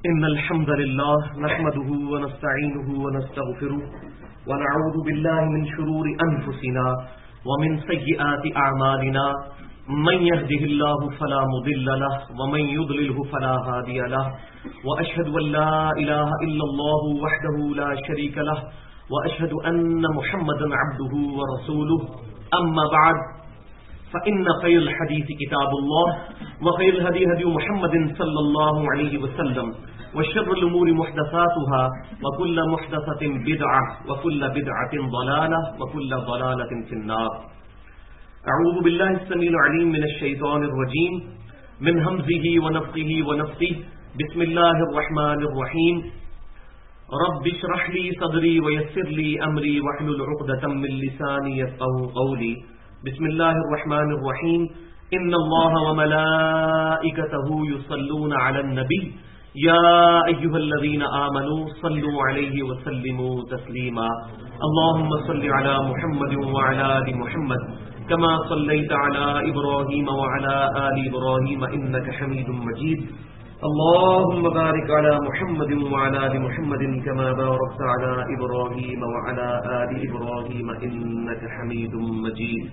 إن الحمد لله نحمده ونستعينه ونستغفره ونعوذ بالله من شرور أنفسنا ومن سيئات أعمالنا من يهده الله فلا مضل له ومن يضلله فلا هادي له وأشهد أن لا إله إلا الله وحده لا شريك له وأشهد أن محمدا عبده ورسوله أما بعد فإن خير الحديث كتاب الله وخير الهدي هدي محمد صلى الله عليه وسلم وشر الأمور محدثاتها وكل محدثة بدعة وكل بدعة ضلالة وكل ضلالة في النار. أعوذ بالله السميع العليم من الشيطان الرجيم من همزه ونفخه ونفثه. بسم الله الرحمن الرحيم. رب اشرح لي صدري ويسر لي أمري واحلل عقدة من لساني يفقهوا قولي. بسم الله الرحمن الرحيم. إن الله وملائكته يصلون على النبي يا أيها الذين آمنوا صلوا عليه وسلموا تسليما. اللهم صل على محمد وعلى آل محمد كما صليت على إبراهيم وعلى آل إبراهيم إنك حميد مجيد. اللهم بارك على محمد وعلى آل محمد كما باركت على إبراهيم وعلى آل إبراهيم إنك حميد مجيد.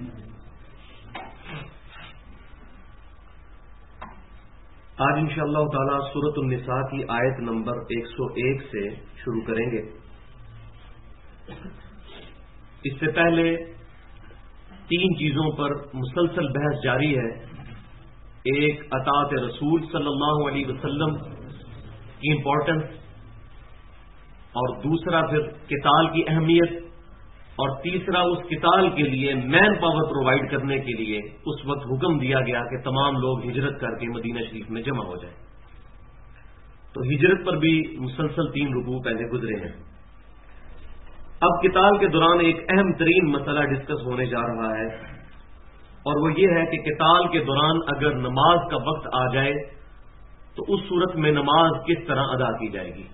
آج انشاءاللہ تعالی سورۃ النساء کی آیت نمبر 101 سے شروع کریں گے. اس سے پہلے 3 چیزوں پر مسلسل بحث جاری ہے. ایک اطاعت رسول صلی اللہ علیہ وسلم کی امپورٹنس، اور دوسرا پھر قتال کی اہمیت، اور تیسرا اس قتال کے لیے مین پاور پرووائڈ کرنے کے لیے اس وقت حکم دیا گیا کہ تمام لوگ ہجرت کر کے مدینہ شریف میں جمع ہو جائیں. تو ہجرت پر بھی مسلسل 3 رکوع پہلے گزرے ہیں. اب قتال کے دوران ایک اہم ترین مسئلہ ڈسکس ہونے جا رہا ہے، اور وہ یہ ہے کہ قتال کے دوران اگر نماز کا وقت آ جائے تو اس صورت میں نماز کس طرح ادا کی جائے گی.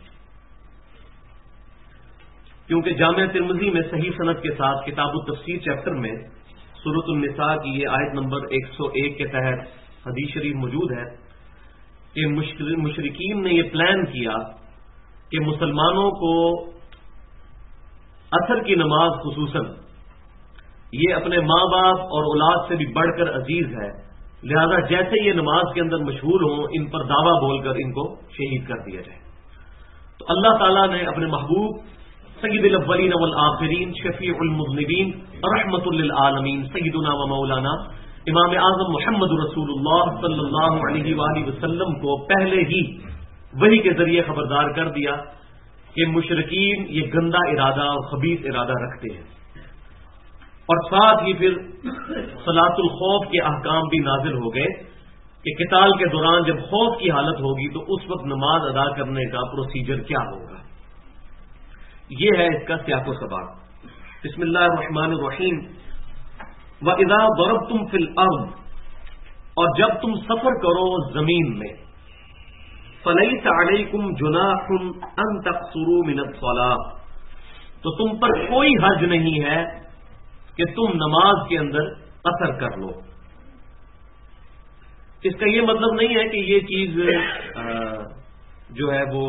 کیونکہ جامعہ ترمذی میں صحیح سند کے ساتھ کتاب التفسیر چیپٹر میں سورۃ النساء کی یہ آیت نمبر 101 کے تحت حدیث شریف موجود ہے کہ مشرکین نے یہ پلان کیا کہ مسلمانوں کو عصر کی نماز خصوصاً یہ اپنے ماں باپ اور اولاد سے بھی بڑھ کر عزیز ہے، لہذا جیسے یہ نماز کے اندر مشہور ہوں ان پر دعویٰ بول کر ان کو شہید کر دیا جائے. تو اللہ تعالیٰ نے اپنے محبوب سید الاولین والآخرین شفیع المذنبین رحمت للعالمین سیدنا و مولانا امام اعظم محمد رسول اللہ صلی اللہ علیہ وآلہ وسلم کو پہلے ہی وحی کے ذریعے خبردار کر دیا کہ مشرکین یہ گندا ارادہ اور خبیث ارادہ رکھتے ہیں، اور ساتھ ہی پھر صلاۃ الخوف کے احکام بھی نازل ہو گئے کہ قتال کے دوران جب خوف کی حالت ہوگی تو اس وقت نماز ادا کرنے کا پروسیجر کیا ہوگا. یہ ہے اس کا سیاق و سباق. بسم اللہ الرحمن الرحیم. وَإِذَا ضَرَبْتُمْ فِي الْأَرْضِ، اور جب تم سفر کرو زمین میں، فَلَيْسَ عَلَيْكُمْ جُنَاحٌ أَن تَقْصُرُوا مِنَ الصَّلَاةِ، تو تم پر کوئی حرج نہیں ہے کہ تم نماز کے اندر قصر کر لو. اس کا یہ مطلب نہیں ہے کہ یہ چیز جو ہے وہ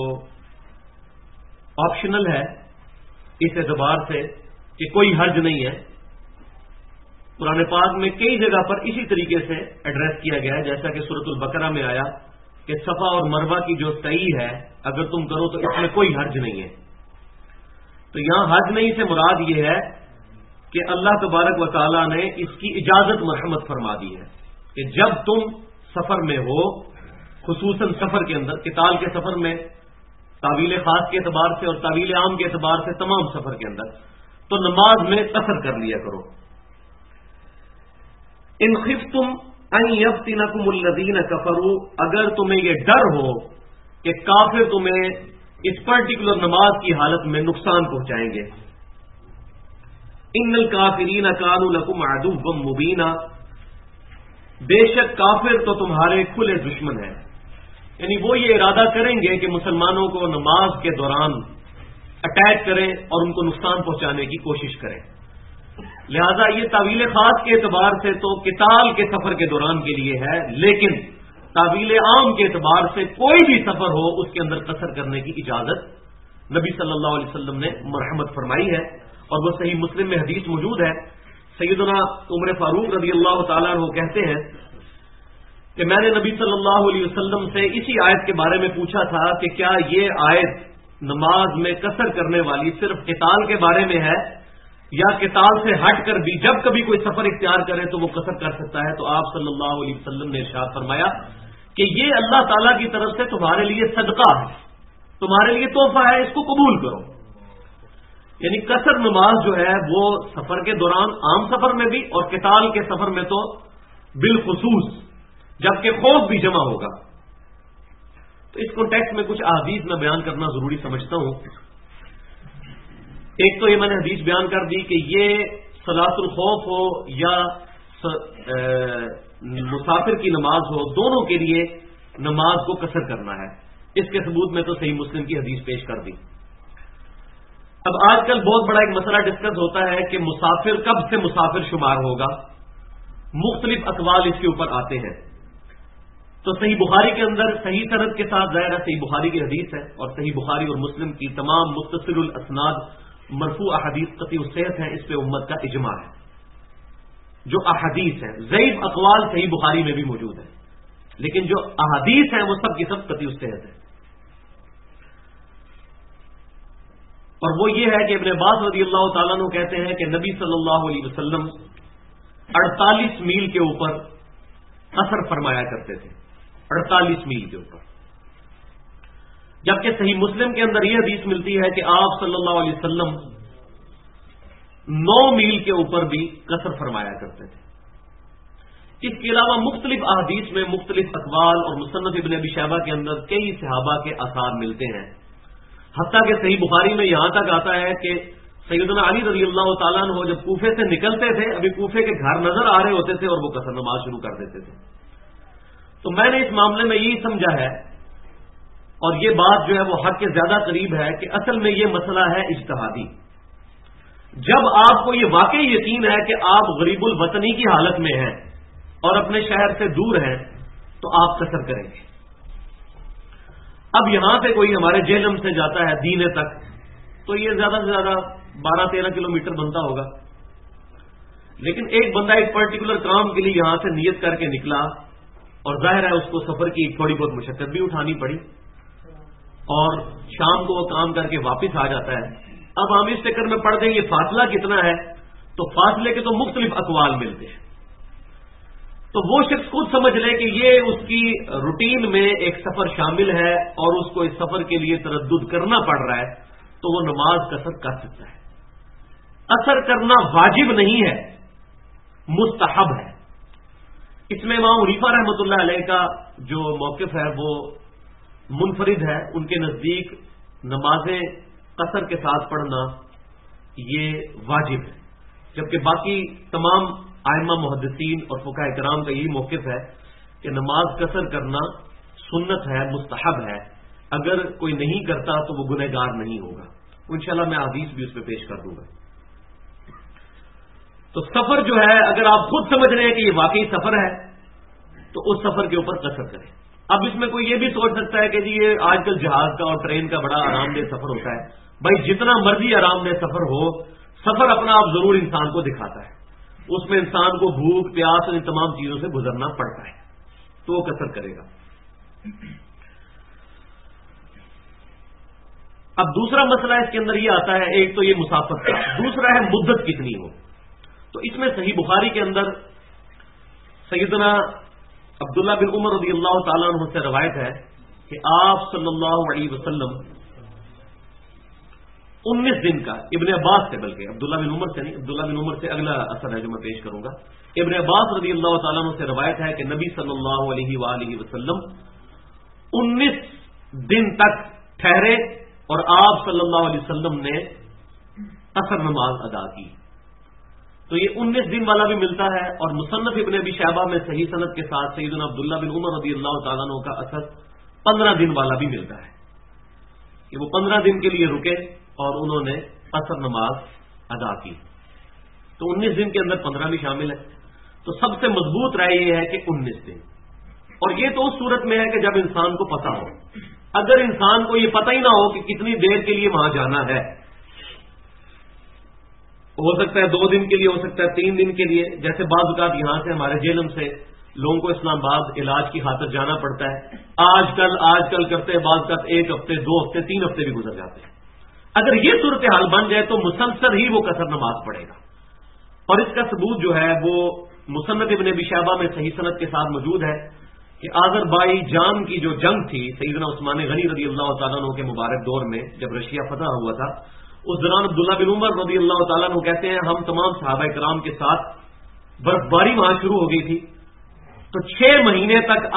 آپشنل ہے اس اعتبار سے کہ کوئی حرج نہیں ہے. قرآن پاک میں کئی جگہ پر اسی طریقے سے ایڈریس کیا گیا ہے، جیسا کہ سورۃ البقرہ میں آیا کہ صفا اور مروہ کی جو سعی ہے اگر تم کرو تو اس میں کوئی حرج نہیں ہے. تو یہاں حرج نہیں سے مراد یہ ہے کہ اللہ تبارک و تعالیٰ نے اس کی اجازت مرحمت فرما دی ہے کہ جب تم سفر میں ہو، خصوصاً سفر کے اندر، قتال کے سفر میں تعویل خاص کے اعتبار سے اور تعویل عام کے اعتبار سے تمام سفر کے اندر، تو نماز میں قصر کر لیا کرو. ان خفتم ان یفتنکم الذین کفروا، اگر تمہیں یہ ڈر ہو کہ کافر تمہیں اس پرٹیکولر نماز کی حالت میں نقصان پہنچائیں گے. ان الکافرین کانوا لکم عدوا مبینا، بے شک کافر تو تمہارے کھلے دشمن ہیں. یعنی وہ یہ ارادہ کریں گے کہ مسلمانوں کو نماز کے دوران اٹیک کریں اور ان کو نقصان پہنچانے کی کوشش کریں. لہذا یہ تعویل خاص کے اعتبار سے تو قتال کے سفر کے دوران کے لیے ہے، لیکن تعویل عام کے اعتبار سے کوئی بھی سفر ہو اس کے اندر قصر کرنے کی اجازت نبی صلی اللہ علیہ وسلم نے مرحمت فرمائی ہے، اور وہ صحیح مسلم میں حدیث موجود ہے۔ سیدنا عمر فاروق رضی اللہ تعالیٰ عنہ کہتے ہیں کہ میں نے نبی صلی اللہ علیہ وسلم سے اسی آیت کے بارے میں پوچھا تھا کہ کیا یہ آیت نماز میں قصر کرنے والی صرف قتال کے بارے میں ہے یا قتال سے ہٹ کر بھی جب کبھی کوئی سفر اختیار کرے تو وہ قصر کر سکتا ہے؟ تو آپ صلی اللہ علیہ وسلم نے ارشاد فرمایا کہ یہ اللہ تعالیٰ کی طرف سے تمہارے لیے صدقہ ہے، تمہارے لیے تحفہ ہے، اس کو قبول کرو۔ یعنی قصر نماز جو ہے وہ سفر کے دوران عام سفر میں بھی اور قتال کے سفر میں تو بالخصوص، جبکہ خوف بھی جمع ہوگا۔ تو اس کانٹیکسٹ میں کچھ احادیث میں بیان کرنا ضروری سمجھتا ہوں۔ ایک تو یہ میں نے حدیث بیان کر دی کہ یہ صلاۃ الخوف ہو یا مسافر کی نماز ہو، دونوں کے لیے نماز کو قصر کرنا ہے۔ اس کے ثبوت میں تو صحیح مسلم کی حدیث پیش کر دی۔ اب آج کل بہت بڑا ایک مسئلہ ڈسکس ہوتا ہے کہ مسافر کب سے مسافر شمار ہوگا، مختلف اقوال اس کے اوپر آتے ہیں۔ تو صحیح بخاری کے اندر صحیح سند کے ساتھ ظاہر ہے صحیح بخاری کی حدیث ہے، اور صحیح بخاری اور مسلم کی تمام متصل الاسناد مرفوع احادیث قطعی الصحت ہیں، اس پہ امت کا اجماع ہے۔ جو احادیث ہیں، ضعیف اقوال صحیح بخاری میں بھی موجود ہیں، لیکن جو احادیث ہیں وہ سب کی سب قطعی الصحت ہیں۔ اور وہ یہ ہے کہ ابن عباس رضی اللہ تعالیٰ عنہ کہتے ہیں کہ نبی صلی اللہ علیہ وسلم 48 میل کے اوپر قصر فرمایا کرتے تھے، 48 میل کے اوپر، جبکہ صحیح مسلم کے اندر یہ حدیث ملتی ہے کہ آپ صلی اللہ علیہ وسلم 9 میل کے اوپر بھی قصر فرمایا کرتے تھے۔ اس کے علاوہ مختلف احادیث میں مختلف اقوال اور مصنف ابن ابی شیبہ کے اندر کئی صحابہ کے آثار ملتے ہیں، حتیٰ کہ صحیح بخاری میں یہاں تک آتا ہے کہ سیدنا علی رضی اللہ تعالیٰ عنہ جب کوفے سے نکلتے تھے، ابھی کوفے کے گھر نظر آ رہے ہوتے تھے اور وہ قصر نماز شروع کر دیتے تھے۔ تو میں نے اس معاملے میں یہی سمجھا ہے، اور یہ بات جو ہے وہ حق کے زیادہ قریب ہے، کہ اصل میں یہ مسئلہ ہے اجتہادی۔ جب آپ کو یہ واقعی یقین ہے کہ آپ غریب الوطنی کی حالت میں ہیں اور اپنے شہر سے دور ہیں تو آپ قصر کریں گے۔ اب یہاں سے کوئی ہمارے جہلم سے جاتا ہے دینے تک تو یہ زیادہ سے زیادہ 12-13 کلومیٹر بنتا ہوگا، لیکن ایک بندہ ایک پرٹیکولر کام کے لیے یہاں سے نیت کر کے نکلا اور ظاہر ہے اس کو سفر کی تھوڑی بہت مشقت بھی اٹھانی پڑی اور شام کو وہ کام کر کے واپس آ جاتا ہے۔ اب ہم اس چکر میں پڑھ دیں یہ فاصلہ کتنا ہے، تو فاصلے کے تو مختلف اقوال ملتے ہیں۔ تو وہ شخص خود سمجھ لے کہ یہ اس کی روٹین میں ایک سفر شامل ہے اور اس کو اس سفر کے لیے تردد کرنا پڑ رہا ہے، تو وہ نماز قصر کر سکتا ہے۔ قصر کرنا واجب نہیں ہے، مستحب ہے۔ اس میں امام حنیفہ رحمۃ اللہ علیہ کا جو موقف ہے وہ منفرد ہے، ان کے نزدیک نمازیں قصر کے ساتھ پڑھنا یہ واجب ہے، جبکہ باقی تمام ائمہ محدثین اور فقہاء کرام کا یہی موقف ہے کہ نماز قصر کرنا سنت ہے، مستحب ہے، اگر کوئی نہیں کرتا تو وہ گنہگار نہیں ہوگا۔ انشاءاللہ میں حدیث بھی اس پہ پیش کر دوں گا۔ تو سفر جو ہے اگر آپ خود سمجھ رہے ہیں کہ یہ واقعی سفر ہے تو اس سفر کے اوپر قصر کریں۔ اب اس میں کوئی یہ بھی سوچ سکتا ہے کہ جی یہ آج کل جہاز کا اور ٹرین کا بڑا آرام دہ سفر ہوتا ہے۔ بھائی جتنا مرضی آرام دہ سفر ہو، سفر اپنا آپ ضرور انسان کو دکھاتا ہے، اس میں انسان کو بھوک پیاس اور ان تمام چیزوں سے گزرنا پڑتا ہے، تو وہ قصر کرے گا۔ اب دوسرا مسئلہ اس کے اندر یہ آتا ہے، ایک تو یہ مسافت کا، دوسرا ہے مدت کتنی ہو۔ تو اس میں صحیح بخاری کے اندر سیدنا عبداللہ بن عمر رضی اللہ تعالیٰ عنہ سے روایت ہے کہ آپ صلی اللہ علیہ وسلم 19 دن کا، ابن عباس سے، بلکہ عبداللہ بن عمر سے نہیں، عبداللہ بن عمر سے اگلا اثر ہے جو میں پیش کروں گا۔ ابن عباس رضی اللہ تعالیٰ عنہ سے روایت ہے کہ نبی صلی اللہ علیہ وآلہ وسلم 19 دن تک ٹھہرے اور آپ صلی اللہ علیہ وسلم نے قصر نماز ادا کی۔ تو یہ 19 دن والا بھی ملتا ہے، اور مصنف ابن ابی شیبہ میں صحیح سند کے ساتھ سیدنا عبداللہ بن عمر رضی اللہ تعالیٰ عنہ کا اثر 15 دن والا بھی ملتا ہے کہ وہ 15 دن کے لیے رکے اور انہوں نے قصر نماز ادا کی۔ تو 19 دن کے اندر 15 بھی شامل ہے۔ تو سب سے مضبوط رائے یہ ہے کہ 19 دن، اور یہ تو اس صورت میں ہے کہ جب انسان کو پتہ ہو. اگر انسان کو یہ پتہ ہی نہ ہو کہ کتنی دیر کے لیے وہاں جانا ہے، ہو سکتا ہے 2 دن کے لیے، ہو سکتا ہے 3 دن کے لیے، جیسے بعض اوقات یہاں سے ہمارے جیلم سے لوگوں کو اسلام آباد علاج کی خاطر جانا پڑتا ہے. آج کل کرتے بعض اوقات 1 ہفتے 2 ہفتے 3 ہفتے بھی گزر جاتے ہیں. اگر یہ صورتحال بن جائے تو مسلسل ہی وہ قصر نماز پڑھے گا. اور اس کا ثبوت جو ہے وہ مصنف ابن ابی شیبہ میں صحیح سند کے ساتھ موجود ہے کہ آذربائی جان کی جو جنگ تھی سیدنا عثمان غنی رضی اللہ تعالیٰ عنہ کے مبارک دور میں، جب رشیا فتح ہوا تھا، اس دوران عبداللہ بن عمر رضی اللہ تعالیٰ عنہ کہتے ہیں ہم تمام صحابہ کرام کے ساتھ برفباری وہاں شروع ہو گئی تھی، تو 6 مہینے تک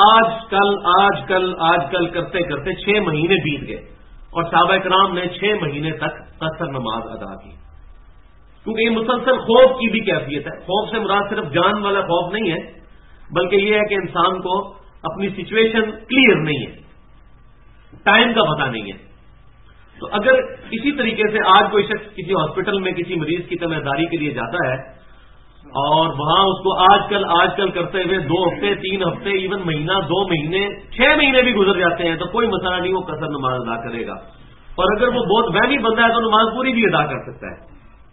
آج کل کرتے کرتے 6 مہینے بیت گئے اور صحابہ کرام نے 6 مہینے تک قصر نماز ادا کی. کیونکہ یہ مسلسل خوف کی بھی کیفیت ہے. خوف سے مراد صرف جان والا خوف نہیں ہے، بلکہ یہ ہے کہ انسان کو اپنی سچویشن کلیئر نہیں ہے، ٹائم کا پتہ نہیں ہے. تو اگر اسی طریقے سے آج کوئی شخص کسی ہاسپٹل میں کسی مریض کی تمہداری کے لیے جاتا ہے اور وہاں اس کو آج کل کرتے ہوئے 2 ہفتے 3 ہفتے ایون مہینہ 2 مہینے 6 مہینے بھی گزر جاتے ہیں تو کوئی مسئلہ نہیں، وہ قصر نماز ادا کرے گا. اور اگر وہ بہت وہمی بندہ ہے تو نماز پوری بھی ادا کر سکتا ہے،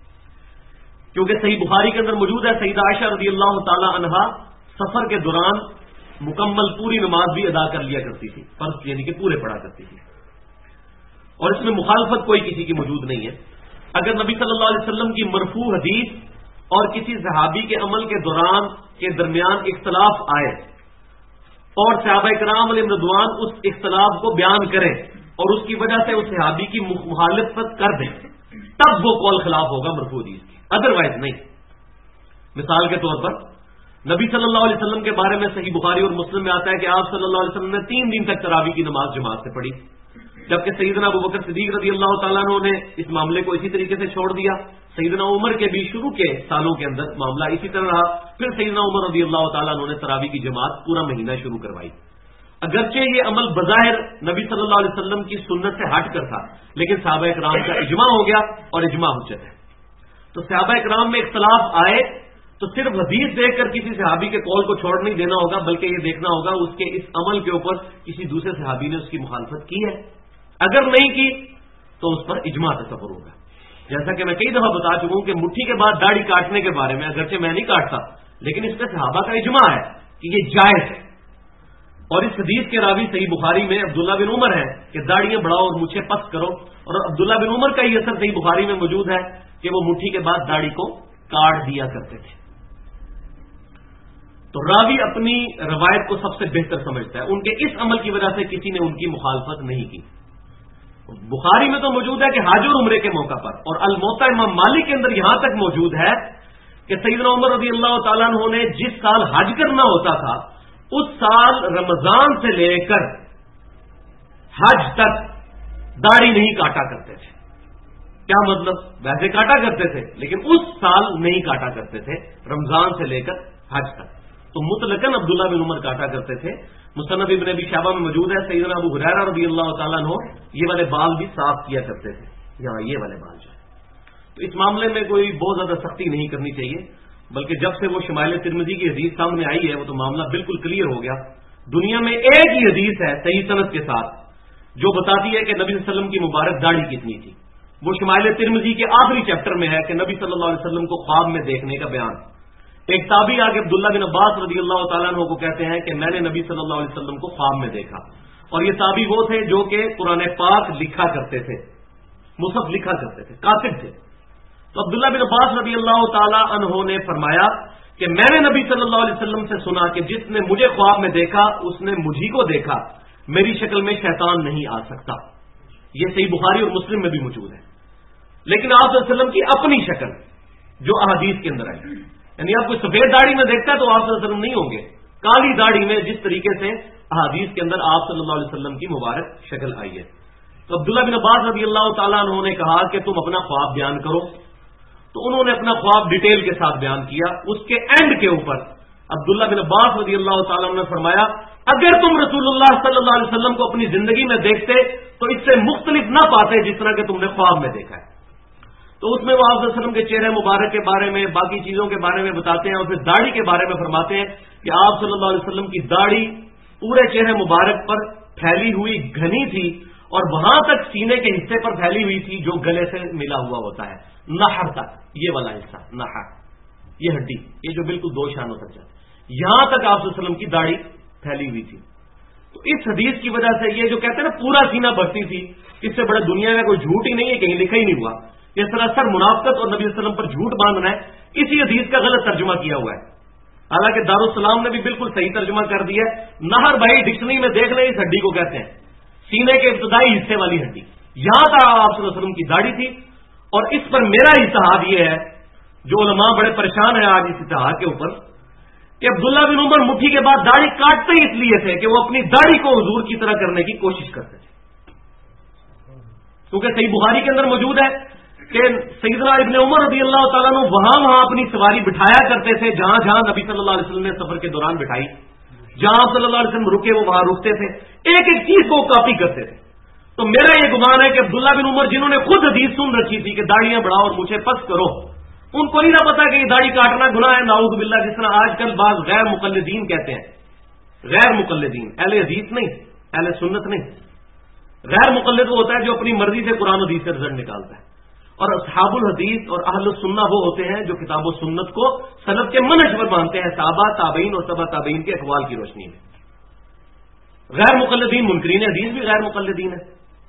کیونکہ صحیح بخاری کے اندر موجود ہے سیدہ عائشہ رضی اللہ تعالی عنہا سفر کے دوران مکمل پوری نماز بھی ادا کر لیا کرتی تھی، فرض یعنی کہ پورے پڑھا کرتی تھی، اور اس میں مخالفت کوئی کسی کی موجود نہیں ہے. اگر نبی صلی اللہ علیہ وسلم کی مرفوع حدیث اور کسی صحابی کے عمل کے دوران کے درمیان اختلاف آئے اور صحابہ کرام علیہ رضوان اس اختلاف کو بیان کریں اور اس کی وجہ سے اس صحابی کی مخالفت کر دیں، تب وہ قول خلاف ہوگا مرفوع حدیث کی، ادروائز نہیں. مثال کے طور پر نبی صلی اللہ علیہ وسلم کے بارے میں صحیح بخاری اور مسلم میں آتا ہے کہ آپ صلی اللہ علیہ وسلم نے 3 دن تک تراویح کی نماز جماعت سے پڑھی، جبکہ سیدنا ابو بکر صدیق رضی اللہ تعالیٰ عنہ نے اس معاملے کو اسی طریقے سے چھوڑ دیا. سیدنا عمر کے بھی شروع کے سالوں کے اندر معاملہ اسی طرح رہا. پھر سیدنا عمر رضی اللہ تعالیٰ عنہ نے تراویح کی جماعت پورا مہینہ شروع کروائی. اگرچہ یہ عمل بظاہر نبی صلی اللہ علیہ وسلم کی سنت سے ہٹ کر تھا، لیکن صحابہ کرام کا اجماع ہو گیا اور اجماع حجت ہے. تو صحابہ کرام میں اختلاف آئے تو صرف حدیث دیکھ کر کسی صحابی کے قول کو چھوڑ نہیں دینا ہوگا، بلکہ یہ دیکھنا ہوگا اس کے اس عمل کے اوپر کسی دوسرے صحابی نے اس کی مخالفت کی ہے. اگر نہیں کی تو اس پر اجماع تصور ہوگا. جیسا کہ میں کئی دفعہ بتا چکا ہوں کہ مٹھی کے بعد داڑھی کاٹنے کے بارے میں اگرچہ میں نہیں کاٹتا، لیکن اس میں صحابہ کا اجماع ہے کہ یہ جائز ہے. اور اس حدیث کے راوی صحیح بخاری میں عبداللہ بن عمر ہے کہ داڑیاں بڑھاؤ اور مجھے پست کرو، اور عبداللہ بن عمر کا یہ اثر صحیح بخاری میں موجود ہے کہ وہ مٹھی کے بعد داڑھی کو کاٹ دیا کرتے تھے. تو راوی اپنی روایت کو سب سے بہتر سمجھتا ہے، ان کے اس عمل کی وجہ سے کسی نے ان کی مخالفت نہیں کی. بخاری میں تو موجود ہے کہ حج اور عمرے کے موقع پر، اور الموطا امام مالک کے اندر یہاں تک موجود ہے کہ سیدنا عمر رضی اللہ تعالیٰ عنہ نے جس سال حج کرنا ہوتا تھا اس سال رمضان سے لے کر حج تک داڑھی نہیں کاٹا کرتے تھے. کیا مطلب؟ ویسے کاٹا کرتے تھے لیکن اس سال نہیں کاٹا کرتے تھے، رمضان سے لے کر حج تک. تو مطلقاً عبداللہ بن عمر کاٹا کرتے تھے. مصنف ابن ابی شیبہ میں موجود ہے سیدنا ابو ہریرہ رضی اللہ تعالیٰ عنہ یہ والے بال بھی صاف کیا کرتے تھے، یہاں یہ والے بال جو ہے. تو اس معاملے میں کوئی بہت زیادہ سختی نہیں کرنی چاہیے، بلکہ جب سے وہ شمائل ترمذی کی حدیث سامنے آئی ہے وہ تو معاملہ بالکل کلیئر ہو گیا. دنیا میں ایک ہی حدیث ہے صحیح سند کے ساتھ جو بتاتی ہے کہ نبی صلی اللہ علیہ وسلم کی مبارک داڑھی کتنی تھی. وہ شمائل ترمذی کے آخری چیپٹر میں ہے کہ نبی صلی اللہ علیہ وسلم کو خواب میں دیکھنے کا بیان. ایک تابعی آگے عبداللہ بن عباس رضی اللہ تعالیٰ عنہ کو کہتے ہیں کہ میں نے نبی صلی اللہ علیہ وسلم کو خواب میں دیکھا. اور یہ تابعی وہ تھے جو کہ قرآن پاک لکھا کرتے تھے، مصحف لکھا کرتے تھے، کاتب تھے. تو عبداللہ بن عباس رضی اللہ تعالیٰ عنہ نے فرمایا کہ میں نے نبی صلی اللہ علیہ وسلم سے سنا کہ جس نے مجھے خواب میں دیکھا اس نے مجھی کو دیکھا، میری شکل میں شیطان نہیں آ سکتا. یہ صحیح بخاری اور مسلم میں بھی موجود ہے. لیکن آپ صلی اللہ علیہ وسلم کی اپنی شکل جو احادیث کے اندر آئی، یعنی آپ کوئی سفید داڑھی میں دیکھتا ہے تو آپ صلی اللہ علیہ وسلم نہیں ہوں گے، کالی داڑھی میں جس طریقے سے احادیث کے اندر آپ صلی اللہ علیہ وسلم کی مبارک شکل آئی ہے. تو عبداللہ بن عباس رضی اللہ تعالیٰ عنہ نے کہا کہ تم اپنا خواب بیان کرو. تو انہوں نے اپنا خواب ڈیٹیل کے ساتھ بیان کیا. اس کے اینڈ کے اوپر عبداللہ بن عباس رضی اللہ تعالیٰ عنہ نے فرمایا اگر تم رسول اللہ صلی اللہ علیہ وسلم کو اپنی زندگی میں دیکھتے تو اس سے مختلف نہ پاتے جس طرح کہ تم نے خواب میں دیکھا ہے. تو اس میں وہ آپ صلی اللہ علیہ وسلم کے چہرے مبارک کے بارے میں باقی چیزوں کے بارے میں بتاتے ہیں، اور پھر داڑھی کے بارے میں فرماتے ہیں کہ آپ صلی اللہ علیہ وسلم کی داڑھی پورے چہرے مبارک پر پھیلی ہوئی گھنی تھی اور وہاں تک سینے کے حصے پر پھیلی ہوئی تھی جو گلے سے ملا ہوا ہوتا ہے، نہر تک، یہ والا حصہ نہر، یہ ہڈی، یہ جو بالکل دو شانوں تک جاتی، یہاں تک آپ صلی اللہ علیہ وسلم کی داڑھی پھیلی ہوئی تھی۔ تو اس حدیث کی وجہ سے یہ جو کہتے ہیں نا پورا سینہ بھرتی تھی، اس سے بڑے دنیا میں کوئی جھوٹ ہی نہیں ہے، کہیں لکھا ہی نہیں ہوا، یہ سراسر منافقت اور نبی صلی اللہ علیہ وسلم پر جھوٹ باندھنا ہے۔ اسی حدیث کا غلط ترجمہ کیا ہوا ہے، حالانکہ دارالسلام نے بھی بالکل صحیح ترجمہ کر دیا ہے۔ نہر بھائی ڈکشنری میں دیکھ لیں، اس ہڈی کو کہتے ہیں سینے کے ابتدائی حصے والی ہڈی، یہاں تک آپ صلی اللہ علیہ وسلم کی داڑھی تھی۔ اور اس پر میرا اجتہاد یہ ہے، جو علماء بڑے پریشان ہیں آج اس اجتہاد کے اوپر، کہ عبداللہ بن عمر مٹھی کے بعد داڑھی کاٹتے ہی اس لیے تھے کہ وہ اپنی داڑھی کو حضور کی طرح کرنے کی کوشش کرتے تھے، کیونکہ صحیح بخاری کے اندر موجود ہے کہ سیدنا ابن عمر رضی اللہ تعالیٰ عنہ وہاں اپنی سواری بٹھایا کرتے تھے، جہاں جہاں نبی صلی اللہ علیہ وسلم نے سفر کے دوران بٹھائی، جہاں صلی اللہ علیہ وسلم رکے وہ وہاں رکتے تھے، ایک ایک چیز کو کاپی کرتے تھے۔ تو میرا یہ گمان ہے کہ عبداللہ بن عمر جنہوں نے خود حدیث سن رکھی تھی کہ داڑیاں بڑھاؤ اور مجھے پس کرو، ان کو نہیں نہ پتا کہ یہ داڑھی کاٹنا گناہ ہے، نعوذ باللہ، جس طرح آج کل بعض غیر مقلدین کہتے ہیں، غیر مقلدین، اہل حدیث نہیں، اہل سنت نہیں، غیر مقلد وہ ہوتا ہے جو اپنی مرضی سے قرآن حدیث سے رزلٹ نکالتا ہے، اور اصحاب الحدیث اور اہل السنہ وہ ہوتے ہیں جو کتاب و سنت کو سلف کے منہج پر مانتے ہیں، صحابہ، تابعین اور تبع تابعین کے اقوال کی روشنی میں۔ غیر مقلدین منکرین حدیث بھی غیر مقلدین ہے۔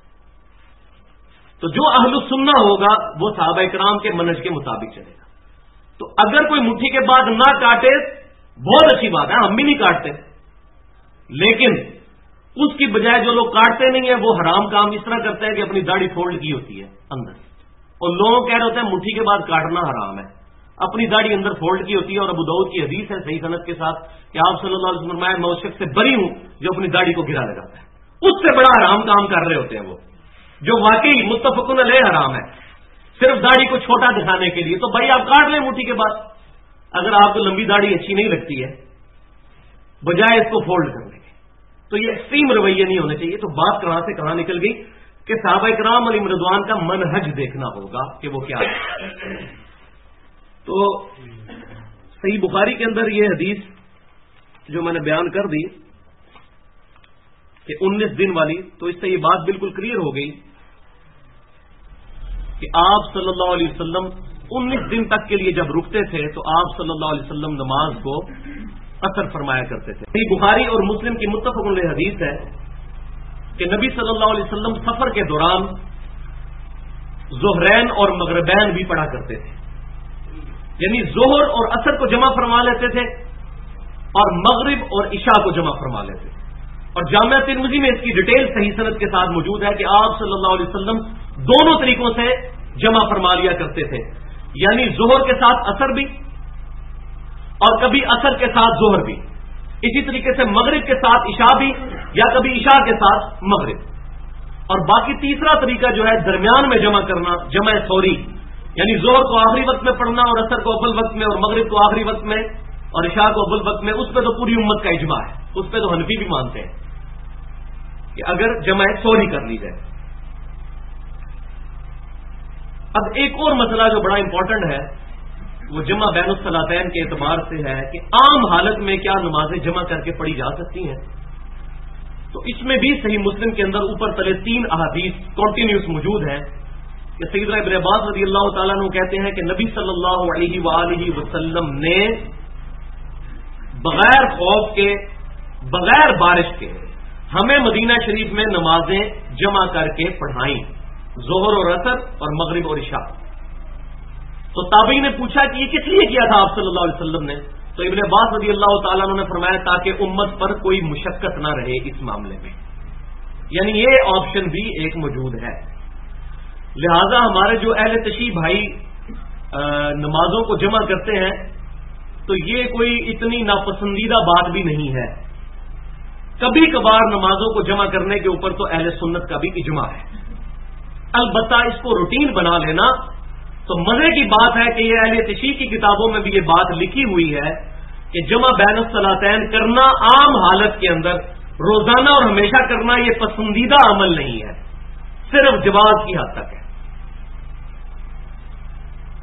تو جو اہل السنہ ہوگا وہ صحابہ کرام کے منہج کے مطابق چلے گا۔ تو اگر کوئی مٹھی کے بعد نہ کاٹے بہت اچھی بات ہے، ہم بھی نہیں کاٹتے، لیکن اس کی بجائے جو لوگ کاٹتے نہیں ہیں وہ حرام کام اس طرح کرتے ہیں کہ اپنی داڑھی فولڈ کی ہوتی ہے اندر، اور لوگ کہہ رہے ہوتے ہیں مٹھی کے بعد کاٹنا حرام ہے، اپنی داڑھی اندر فولڈ کی ہوتی ہے۔ اور ابو داؤد کی حدیث ہے صحیح سند کے ساتھ کہ آپ صلی اللہ علیہ وسلم فرمایا میں اس شخص سے بری ہوں جو اپنی داڑھی کو گرا لگاتا ہے، اس سے بڑا حرام کام کر رہے ہوتے ہیں وہ، جو واقعی متفقن علیہ حرام ہے، صرف داڑھی کو چھوٹا دکھانے کے لیے۔ تو بھائی آپ کاٹ لیں مٹھی کے بعد، اگر آپ کو لمبی داڑھی اچھی نہیں لگتی ہے بجائے اس کو فولڈ کرنے کے، تو یہ ایکسٹریم رویے نہیں ہونے چاہیے۔ تو بات کہاں سے کہاں نکل گئی کہ صحابہ کرام علیہم رضوان کا منہج دیکھنا ہوگا کہ وہ کیا ہے۔ تو صحیح بخاری کے اندر یہ حدیث جو میں نے بیان کر دی کہ 19 دن والی، تو اس سے یہ بات بالکل کلیئر ہو گئی کہ آپ صلی اللہ علیہ وسلم 19 دن تک کے لیے جب رکتے تھے تو آپ صلی اللہ علیہ وسلم نماز کو اثر فرمایا کرتے تھے۔ صحیح بخاری اور مسلم کی متفق علیہ حدیث ہے کہ نبی صلی اللہ علیہ وسلم سفر کے دوران ظہرین اور مغربین بھی پڑھا کرتے تھے، یعنی ظہر اور عصر کو جمع فرما لیتے تھے اور مغرب اور عشاء کو جمع فرما لیتے تھے۔ اور جامعہ ترمذی میں اس کی ڈیٹیل صحیح سند کے ساتھ موجود ہے کہ آپ صلی اللہ علیہ وسلم دونوں طریقوں سے جمع فرما لیا کرتے تھے، یعنی ظہر کے ساتھ عصر بھی اور کبھی عصر کے ساتھ ظہر بھی، اسی طریقے سے مغرب کے ساتھ عشاء بھی یا کبھی عشاء کے ساتھ مغرب، اور باقی تیسرا طریقہ جو ہے درمیان میں جمع کرنا، جمع سوری، یعنی ظہر کو آخری وقت میں پڑھنا اور عصر کو اول وقت میں اور مغرب کو آخری وقت میں اور عشاء کو اول وقت میں۔ اس پہ تو پوری امت کا اجماع ہے، اس پہ تو حنفی بھی مانتے ہیں کہ اگر جمع سوری کر لی جائے۔ اب ایک اور مسئلہ جو بڑا امپورٹنٹ ہے وہ جمع بین الصلاتین کے اعتبار سے ہے کہ عام حالت میں کیا نمازیں جمع کر کے پڑھی جا سکتی ہیں۔ تو اس میں بھی صحیح مسلم کے اندر اوپر تلے 3 احادیث کنٹینیوس موجود ہیں کہ سیدنا ابن عباس رضی اللہ تعالیٰ عنہ کہتے ہیں کہ نبی صلی اللہ علیہ وآلہ وسلم نے بغیر خوف کے، بغیر بارش کے ہمیں مدینہ شریف میں نمازیں جمع کر کے پڑھائیں، ظہر اور عصر اور مغرب اور عشاء۔ تو تابعین نے پوچھا کہ یہ کس لیے کیا تھا آپ صلی اللہ علیہ وسلم نے؟ تو ابن عباس رضی اللہ تعالیٰ عنہ نے فرمایا تاکہ امت پر کوئی مشقت نہ رہے اس معاملے میں، یعنی یہ آپشن بھی ایک موجود ہے۔ لہذا ہمارے جو اہل تشیع بھائی نمازوں کو جمع کرتے ہیں تو یہ کوئی اتنی ناپسندیدہ بات بھی نہیں ہے، کبھی کبھار نمازوں کو جمع کرنے کے اوپر تو اہل سنت کا بھی اجماع ہے، البتہ اس کو روٹین بنا لینا تو مزے کی بات ہے کہ یہ اہل تشیع کی کتابوں میں بھی یہ بات لکھی ہوئی ہے کہ جمع بین الصلاتین کرنا عام حالت کے اندر روزانہ اور ہمیشہ کرنا یہ پسندیدہ عمل نہیں ہے، صرف جواز کی حد تک ہے۔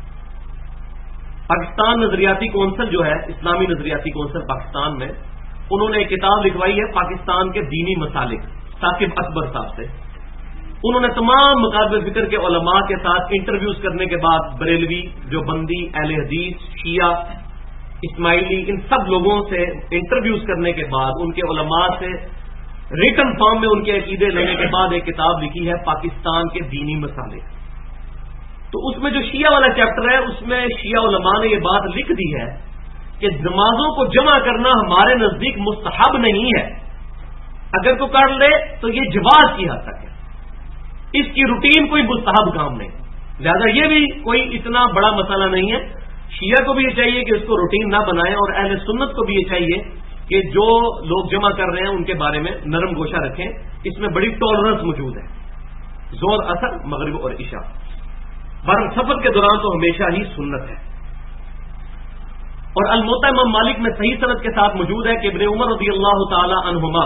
پاکستان نظریاتی کونسل جو ہے، اسلامی نظریاتی کونسل پاکستان میں، انہوں نے ایک کتاب لکھوائی ہے پاکستان کے دینی مسالک ثاقب اکبر صاحب سے. انہوں نے تمام مقابل فکر کے علماء کے ساتھ انٹرویوز کرنے کے بعد بریلوی، دیوبندی، اہل حدیث، شیعہ، اسماعیلی، ان سب لوگوں سے انٹرویوز کرنے کے بعد ان کے علماء سے ریٹن فارم میں ان کے عقیدے لینے کے بعد ایک کتاب لکھی ہے پاکستان کے دینی مسالک. تو اس میں جو شیعہ والا چیپٹر ہے اس میں شیعہ علماء نے یہ بات لکھ دی ہے کہ نمازوں کو جمع کرنا ہمارے نزدیک مستحب نہیں ہے. اگر کوئی کر لے تو یہ جواز کی حد تک ہے، اس کی روٹین کوئی مستحب کام نہیں. لہذا یہ بھی کوئی اتنا بڑا مسئلہ نہیں ہے. شیعہ کو بھی یہ چاہیے کہ اس کو روٹین نہ بنائیں، اور اہل سنت کو بھی یہ چاہیے کہ جو لوگ جمع کر رہے ہیں ان کے بارے میں نرم گوشہ رکھیں. اس میں بڑی ٹالرنس موجود ہے. زور، اثر، مغرب اور عشاء، برہم سفر کے دوران تو ہمیشہ ہی سنت ہے. اور الموطا امام مالک میں صحیح سند کے ساتھ موجود ہے کہ ابن عمر رضی اللہ تعالی عنہما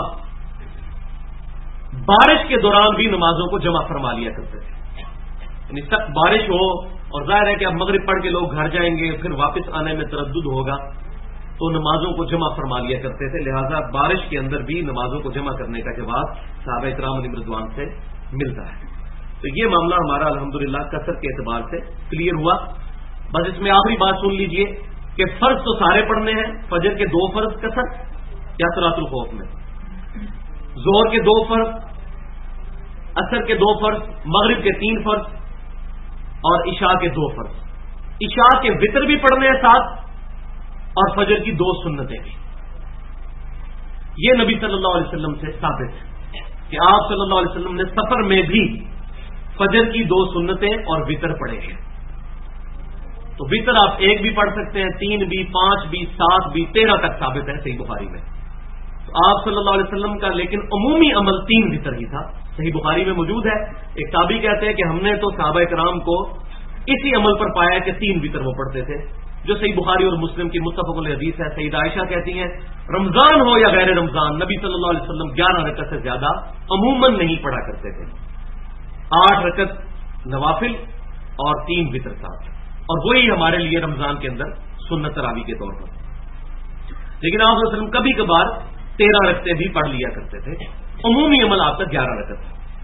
بارش کے دوران بھی نمازوں کو جمع فرما لیا کرتے تھے. یعنی سخت بارش ہو اور ظاہر ہے کہ اب مغرب پڑھ کے لوگ گھر جائیں گے، پھر واپس آنے میں تردد ہوگا، تو نمازوں کو جمع فرما لیا کرتے تھے. لہذا بارش کے اندر بھی نمازوں کو جمع کرنے کا جواب صحابہ کرام علیہ رضوان سے ملتا ہے. تو یہ معاملہ ہمارا الحمدللہ کثر کے اعتبار سے کلیئر ہوا. بس اس میں آخری بات سن لیجئے کہ فرض تو سارے پڑھنے ہیں. فجر کے 2 فرض کثر یا صلاۃ الخوف میں، ظہر کے 2 فرض، عصر کے 2 فرض، مغرب کے 3 فرض اور عشاء کے 2 فرض. عشاء کے وتر بھی پڑھنے ہیں ساتھ اور فجر کی 2 سنتیں بھی. یہ نبی صلی اللہ علیہ وسلم سے ثابت ہے کہ آپ صلی اللہ علیہ وسلم نے سفر میں بھی فجر کی 2 سنتیں اور وتر پڑھے ہیں. تو وتر آپ 1 بھی پڑھ سکتے ہیں، 3 بھی، 5 بھی، 7 بھی، 13 تک ثابت ہے صحیح بخاری میں. تو آپ صلی اللہ علیہ وسلم کا لیکن عمومی عمل 3 وتر ہی تھا. صحیح بخاری میں موجود ہے. ایک تابعی کہتے ہیں کہ ہم نے تو صحابہ کرام کو اسی عمل پر پایا کہ 3 وتر وہ پڑھتے تھے، جو صحیح بخاری اور مسلم کی متفق علیہ حدیث ہے. سیدہ عائشہ کہتی ہیں رمضان ہو یا غیر رمضان نبی صلی اللہ علیہ وسلم 11 رکعت سے زیادہ عموماً نہیں پڑھا کرتے تھے. 8 رکعت نوافل اور 3 وتر ساتھ، اور وہی ہمارے لیے رمضان کے اندر سنت تراویح کے طور پر. لیکن آپ صلی اللہ علیہ وسلم کبھی کبھار 13 رکعتیں بھی پڑھ لیا کرتے تھے. عمومی عمل آپ کا 11 رکعت.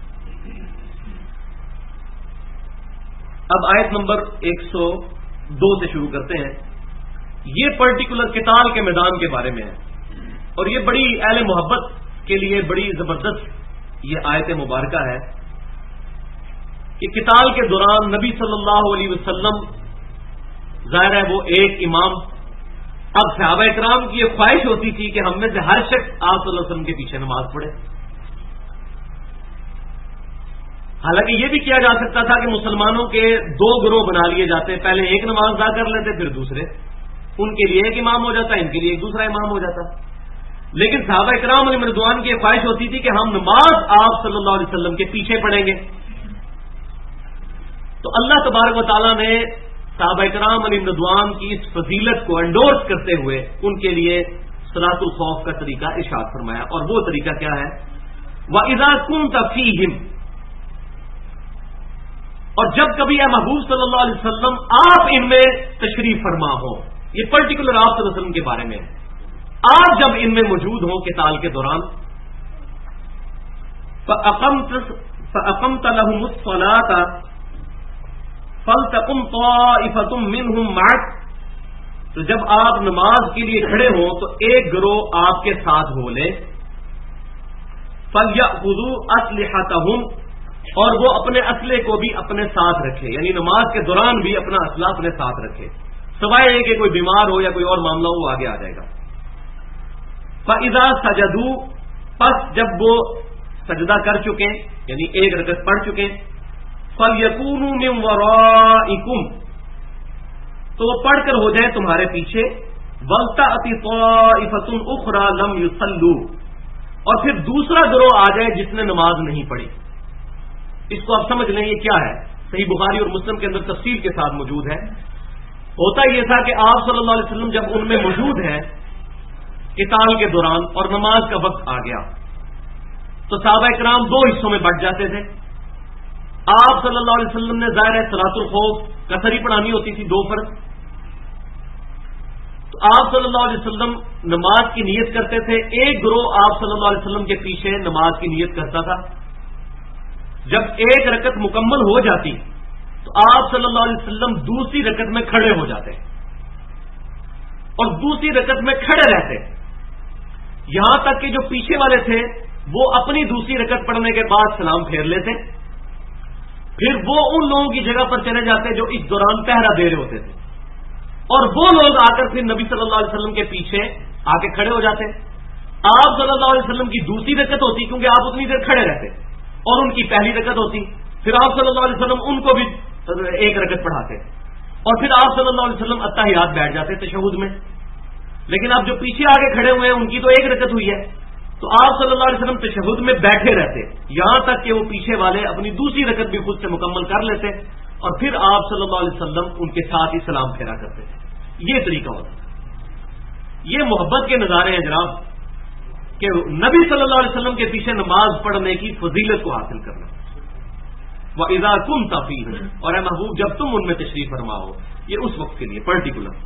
اب آیت نمبر 102 سے شروع کرتے ہیں. یہ پرٹیکولر قتال کے میدان کے بارے میں ہے، اور یہ بڑی اہل محبت کے لیے بڑی زبردست یہ آیت مبارکہ ہے کہ قتال کے دوران نبی صلی اللہ علیہ وسلم ظاہر ہے وہ ایک امام. اب صحابہ کرام کی یہ خواہش ہوتی تھی کہ ہم میں سے ہر شخص آپ صلی اللہ علیہ وسلم کے پیچھے نماز پڑھے. حالانکہ یہ بھی کیا جا سکتا تھا کہ مسلمانوں کے 2 گروہ بنا لیے جاتے، پہلے ایک نماز ادا کر لیتے، پھر دوسرے، ان کے لیے ایک امام ہو جاتا، ان کے لیے ایک دوسرا امام ہو جاتا. لیکن صحابہ کرام علیہ رضوان کی یہ خواہش ہوتی تھی کہ ہم نماز آپ صلی اللہ علیہ وسلم کے پیچھے پڑھیں گے. تو اللہ تبارک و تعالیٰ نے صحابہ کرام علیہ رضوان کی اس فضیلت کو انڈورس کرتے ہوئے ان کے لیے صلاۃ الخوف کا طریقہ ارشاد فرمایا. اور وہ طریقہ کیا ہے؟ وَإِذَا كُنْتَ فِيهِمْ، اور جب کبھی اے محبوب صلی اللہ علیہ وسلم آپ ان میں تشریف فرما ہو. یہ پرٹیکولر آپ صلی اللہ علیہ وسلم کے بارے میں ہے. آپ جب ان میں موجود ہوں قتال کے دوران، فَأَقَمْتَ لَهُمُ الصَّلَاةَ فَلْتَقُمْ طَائِفَةٌ مِّنْهُمْ مَعَكَ، تو جب آپ نماز کے لیے کھڑے ہوں تو ایک گروہ آپ کے ساتھ ہو لے. فَلْيَأْخُذُوا أَسْلِحَتَهُمْ، اور وہ اپنے اسلحے کو بھی اپنے ساتھ رکھے، یعنی نماز کے دوران بھی اپنا اسلحہ اپنے ساتھ رکھے، سوائے یہ کہ کوئی بیمار ہو یا کوئی اور معاملہ ہو وہ آگے آ جائے گا. فَإِذَا سَجَدُوا، پس جب وہ سجدہ کر چکے یعنی 1 رکعت پڑھ چکے، فَلْيَكُونُوا مِنْ وَرَائِكُمْ، تو وہ پڑھ کر ہو جائیں تمہارے پیچھے. وَلْتَأْتِ طَائِفَةٌ أُخْرَى لَمْ يُصَلُّوا، اور پھر دوسرا گروہ آ جائے جس نے نماز نہیں پڑھی. اس کو آپ سمجھ لیں یہ کیا ہے. صحیح بخاری اور مسلم کے اندر تفصیل کے ساتھ موجود ہے. ہوتا یہ تھا کہ آپ صلی اللہ علیہ وسلم جب ان میں موجود ہیں قتال کے دوران اور نماز کا وقت آ گیا تو صحابہ کرام 2 حصوں میں بٹ جاتے تھے. آپ صلی اللہ علیہ وسلم نے ظاہر ہے صلاۃ الخوف قصر ہی پڑھانی ہوتی تھی 2 فرض، تو آپ صلی اللہ علیہ وسلم نماز کی نیت کرتے تھے. ایک گروہ آپ صلی اللہ علیہ وسلم کے پیچھے نماز کی نیت کرتا تھا. جب ایک رکعت مکمل ہو جاتی تو آپ صلی اللہ علیہ وسلم دوسری رکعت میں کھڑے ہو جاتے اور دوسری رکعت میں کھڑے رہتے, یہاں تک کہ جو پیچھے والے تھے وہ اپنی دوسری رکعت پڑھنے کے بعد سلام پھیر لیتے. پھر وہ ان لوگوں کی جگہ پر چلے جاتے جو اس دوران پہرا دے رہے ہوتے تھے, اور وہ لوگ آ کر پھر نبی صلی اللہ علیہ وسلم کے پیچھے آ کے کھڑے ہو جاتے. آپ صلی اللہ علیہ وسلم کی دوسری رکعت ہوتی, کیونکہ آپ اتنی دیر کھڑے رہتے, اور ان کی پہلی رکعت ہوتی. پھر آپ صلی اللہ علیہ وسلم ان کو بھی ایک رکعت پڑھاتے, اور پھر آپ صلی اللہ علیہ وسلم اتحیات بیٹھ جاتے تشہد میں. لیکن اب جو پیچھے آگے کھڑے ہوئے ہیں ان کی تو ایک رکعت ہوئی ہے, تو آپ صلی اللہ علیہ وسلم تشہد میں بیٹھے رہتے یہاں تک کہ وہ پیچھے والے اپنی دوسری رکعت بھی خود سے مکمل کر لیتے, اور پھر آپ صلی اللہ علیہ وسلم ان کے ساتھ ہی سلام پھیرا کرتے تھے. یہ طریقہ ہوتا ہے. یہ محبت کے نظارے ہیں جناب, کہ نبی صلی اللہ علیہ وسلم کے پیچھے نماز پڑھنے کی فضیلت کو حاصل کرنا. وَإِذَا كُنْتَ فِيهِمْ, اور اے محبوب جب تم ان میں تشریف فرما ہو, یہ اس وقت کے لیے پرٹیکولر.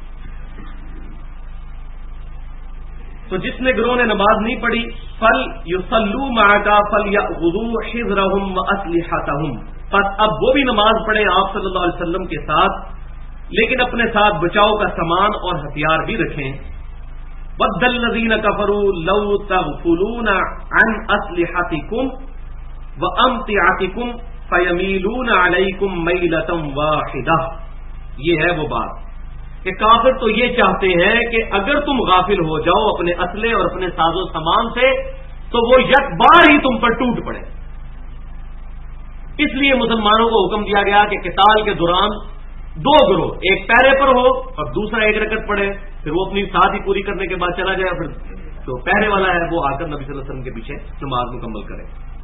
تو جس نے گروہ نے نماز نہیں پڑھی, فَلْيُصَلُّوا مَعَكَ فَلْيَأْخُذُوا حِذْرَهُمْ وَأَسْلِحَتَهُمْ, پس اب وہ بھی نماز پڑھیں آپ صلی اللہ علیہ وسلم کے ساتھ, لیکن اپنے ساتھ بچاؤ کا سامان اور ہتھیار بھی رکھیں. وَدَّ الَّذِينَ كَفَرُوا لَوْ تَغْفُلُونَ عَنْ أَسْلِحَتِكُمْ وَأَمْتِعَتِكُمْ فَيَمِيلُونَ عَلَيْكُمْ مَيْلَةً وَاحِدَةً. یہ ہے وہ بات کہ کافر تو یہ چاہتے ہیں کہ اگر تم غافل ہو جاؤ اپنے اسلحے اور اپنے ساز و سامان سے تو وہ یک بار ہی تم پر ٹوٹ پڑے. اس لیے مسلمانوں کو حکم دیا گیا کہ قتال کے دوران دو گروہ, ایک پہرے پر ہو اور دوسرا ایک رکعت پڑھے, پھر وہ اپنی ساتھ ہی پوری کرنے کے بعد چلا جائے, پھر جو پہرے والا ہے وہ آ کر نبی صلی اللہ علیہ وسلم کے پیچھے نماز مکمل کرے.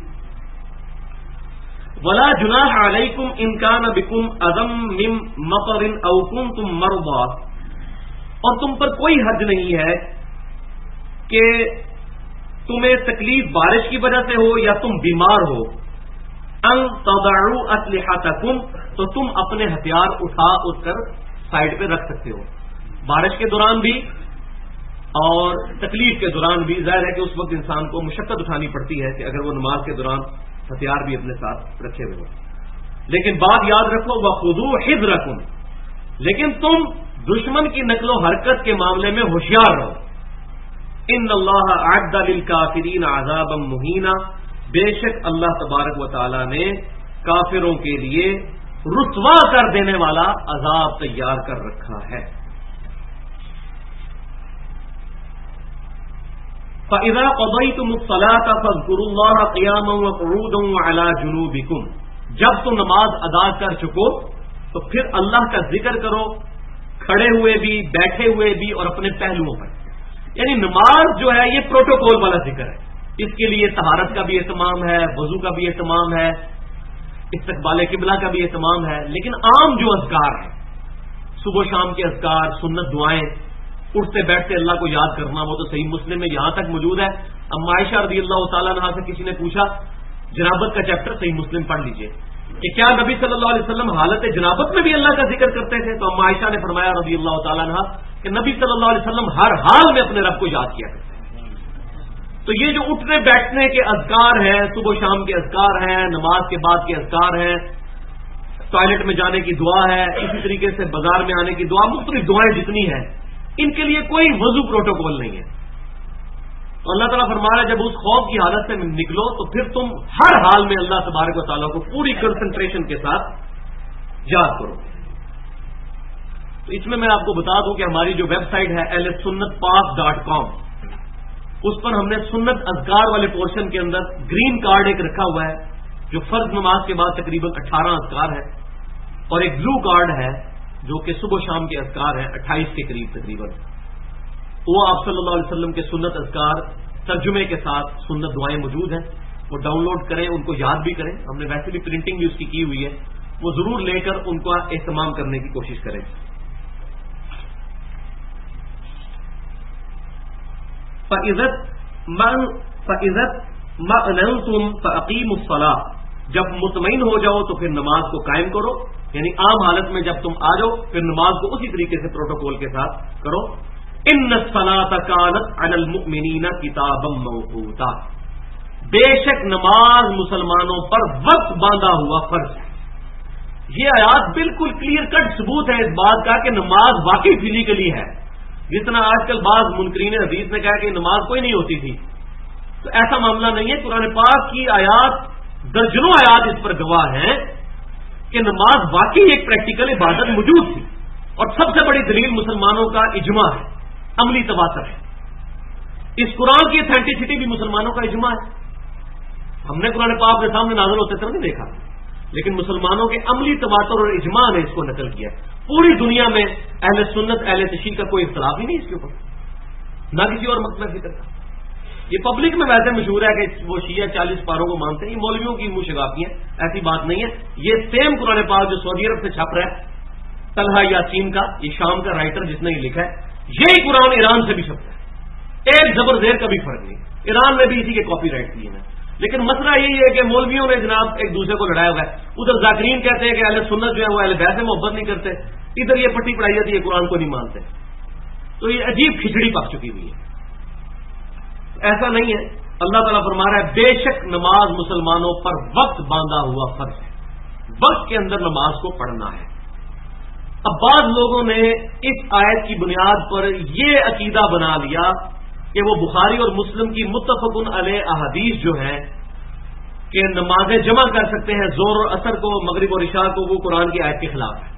وَلَا جُنَاحَ عَلَيْكُمْ إِنْ كَانَ بِكُمْ أَذًى مِّن مَطَرٍ أَوْ كُنْتُم مَّرْضَىٰ, اور تم پر کوئی حرج نہیں ہے کہ تمہیں تکلیف بارش کی وجہ سے ہو یا تم بیمار ہو. ان تضعوا اسلحتکم, تو تم اپنے ہتھیار اٹھا کر سائڈ پہ رکھ سکتے ہو. بارش کے دوران بھی اور تکلیف کے دوران بھی ظاہر ہے کہ اس وقت انسان کو مشقت اٹھانی پڑتی ہے کہ اگر وہ نماز کے دوران ہتھیار بھی اپنے ساتھ رکھے ہوئے ہو. لیکن بات یاد رکھو, وَخُذُوا حِذْرَكُمْ, لیکن تم دشمن کی نقل و حرکت کے معاملے میں ہوشیار رہو. ان اللہ اعد للکافرین عذابا مہینا, بے شک اللہ تبارک و تعالی نے کافروں کے لیے رسوا کر دینے والا عذاب تیار کر رکھا ہے. فَإِذَا قَضَيْتُمُ الصَّلَاةَ فَاذْكُرُوا اللَّهَ قِيَامًا وَقُعُودًا وَعَلَى جُنُوبِكُمْ, جب تم نماز ادا کر چکو تو پھر اللہ کا ذکر کرو, کھڑے ہوئے بھی, بیٹھے ہوئے بھی, اور اپنے پہلوؤں پر. یعنی نماز جو ہے یہ پروٹوکول والا ذکر ہے. اس کے لیے طہارت کا بھی اہتمام ہے, وضو کا بھی اہتمام ہے, استقبال قبلہ کا بھی اہتمام ہے. لیکن عام جو اذکار ہیں, صبح شام کے اذکار, سنت دعائیں, اٹھتے بیٹھتے اللہ کو یاد کرنا, وہ تو صحیح مسلم میں یہاں تک موجود ہے. اب عائشہ رضی اللہ تعالیٰ عنہا سے کسی نے پوچھا جنابت کا چیپٹر صحیح مسلم پڑھ لیجئے کہ کیا نبی صلی اللہ علیہ وسلم حالت جنابت میں بھی اللہ کا ذکر کرتے تھے؟ تو عائشہ نے فرمایا رضی اللہ تعالیٰ عنہ کہ نبی صلی اللہ علیہ وسلم ہر حال میں اپنے رب کو یاد کیا کرتے ہیں. تو یہ جو اٹھنے بیٹھنے کے اذکار ہیں, صبح شام کے اذکار ہیں, نماز کے بعد کے اذکار ہیں, ٹوائلٹ میں جانے کی دعا ہے, اسی طریقے سے بازار میں آنے کی دعا, مختلف دعائیں جتنی ہیں, ان کے لیے کوئی وضو پروٹوکول نہیں ہے. تو اللہ تعالیٰ فرما رہا ہے جب اس خوف کی حالت سے نکلو تو پھر تم ہر حال میں اللہ تبارک و تعالیٰ کو پوری کنسنٹریشن کے ساتھ یاد کرو. تو اس میں آپ کو بتا دوں کہ ہماری جو ویب سائٹ ہے ahlsunnatpak.com, اس پر ہم نے سنت اذکار والے پورشن کے اندر گرین کارڈ ایک رکھا ہوا ہے جو فرض نماز کے بعد تقریباً 18 اذکار ہے, اور ایک بلو کارڈ ہے جو کہ صبح شام کے اذکار ہیں 28 کے قریب تقریباً. وہ آپ صلی اللہ علیہ وسلم کے سنت اذکار ترجمے کے ساتھ سنت دعائیں موجود ہیں, وہ ڈاؤن لوڈ کریں, ان کو یاد بھی کریں. ہم نے ویسے بھی پرنٹنگ بھی اس کی ہوئی ہے, وہ ضرور لے کر ان کا اہتمام کرنے کی کوشش کریں. فَإِذَا مَأْنَنْتُمْ فَأَقِيمُوا الصَّلَاةَ, جب مطمئن ہو جاؤ تو پھر نماز کو قائم کرو. یعنی عام حالت میں جب تم آ جاؤ پھر نماز کو اسی طریقے سے پروٹوکول کے ساتھ کرو. ان الصلاۃ کانت علی المؤمنین کتابا موقوتا، بے شک نماز مسلمانوں پر وقت باندھا ہوا فرض ہے۔ یہ آیات بالکل کلیئر کٹ ثبوت ہے اس بات کا کہ نماز واقعی فزیکلی ہے۔ جس طرح آج کل بعض منکرین حدیث نے کہا کہ نماز کوئی نہیں ہوتی تھی، تو ایسا معاملہ نہیں ہے۔ قرآن پاک کی آیات، درجنوں آیات اس پر گواہ ہیں کہ نماز واقعی ایک پریکٹیکل عبادت موجود تھی، اور سب سے بڑی دلیل مسلمانوں کا اجماع ہے، عملی تواتر ہے۔ اس قرآن کی اتھینٹسٹی بھی مسلمانوں کا اجماع ہے۔ ہم نے قرآن پاک کے سامنے نازل ہوتے تھے نہیں دیکھا، لیکن مسلمانوں کے عملی تواتر اور اجماع نے اس کو نقل کیا۔ پوری دنیا میں اہل سنت اہل تشیع کا کوئی اختلاف ہی نہیں اس کے اوپر، نہ کسی اور مطلب ذکر کا۔ یہ پبلک میں ویسے مشہور ہے کہ وہ شیعہ 40 پاروں کو مانتے ہیں، یہ مولویوں کی منہ شگافی ہیں، ایسی بات نہیں ہے۔ یہ سیم قرآن پاک جو سعودی عرب سے چھپ رہا ہے، طلحہ یاسین کا، یہ شام کا رائٹر جس نے یہ لکھا ہے، یہی قرآن ایران سے بھی چھپتا ہے، ایک زبر زیر کا بھی فرق نہیں۔ ایران میں بھی اسی کے کاپی رائٹ کیے ہیں، لیکن مسئلہ یہی ہے کہ مولویوں نے جناب ایک دوسرے کو لڑایا ہوا ہے۔ ادھر ذاکرین کہتے ہیں کہ اہل سنت جو ہے وہ اہل بیت سے محبت نہیں کرتے، ادھر یہ پٹی پڑھائی جاتی ہے قرآن کو نہیں مانتے، تو یہ عجیب کھچڑی پک چکی ہوئی ہے۔ ایسا نہیں ہے، اللہ تعالیٰ فرما رہا ہے بے شک نماز مسلمانوں پر وقت باندھا ہوا فرض ہے، وقت کے اندر نماز کو پڑھنا ہے۔ اب بعض لوگوں نے اس آیت کی بنیاد پر یہ عقیدہ بنا لیا کہ وہ بخاری اور مسلم کی متفق علیہ احادیث جو ہیں کہ نمازیں جمع کر سکتے ہیں ظہر اور عصر کو، مغرب اور عشاء کو، وہ قرآن کی آیت کے خلاف ہے،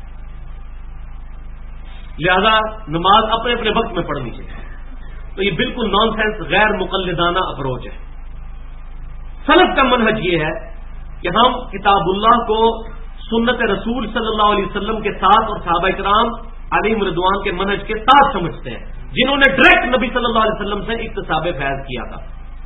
لہذا نماز اپنے اپنے وقت میں پڑھنی چاہیے۔ تو یہ بالکل نان سینس، غیر مقلدانہ اپروچ ہے۔ سلف کا منہج یہ ہے کہ ہم کتاب اللہ کو سنت رسول صلی اللہ علیہ وسلم کے ساتھ اور صحابہ کرام علیہم رضوان کے منہج کے ساتھ سمجھتے ہیں، جنہوں نے ڈائریکٹ نبی صلی اللہ علیہ وسلم سے اکتساب فیض کیا تھا۔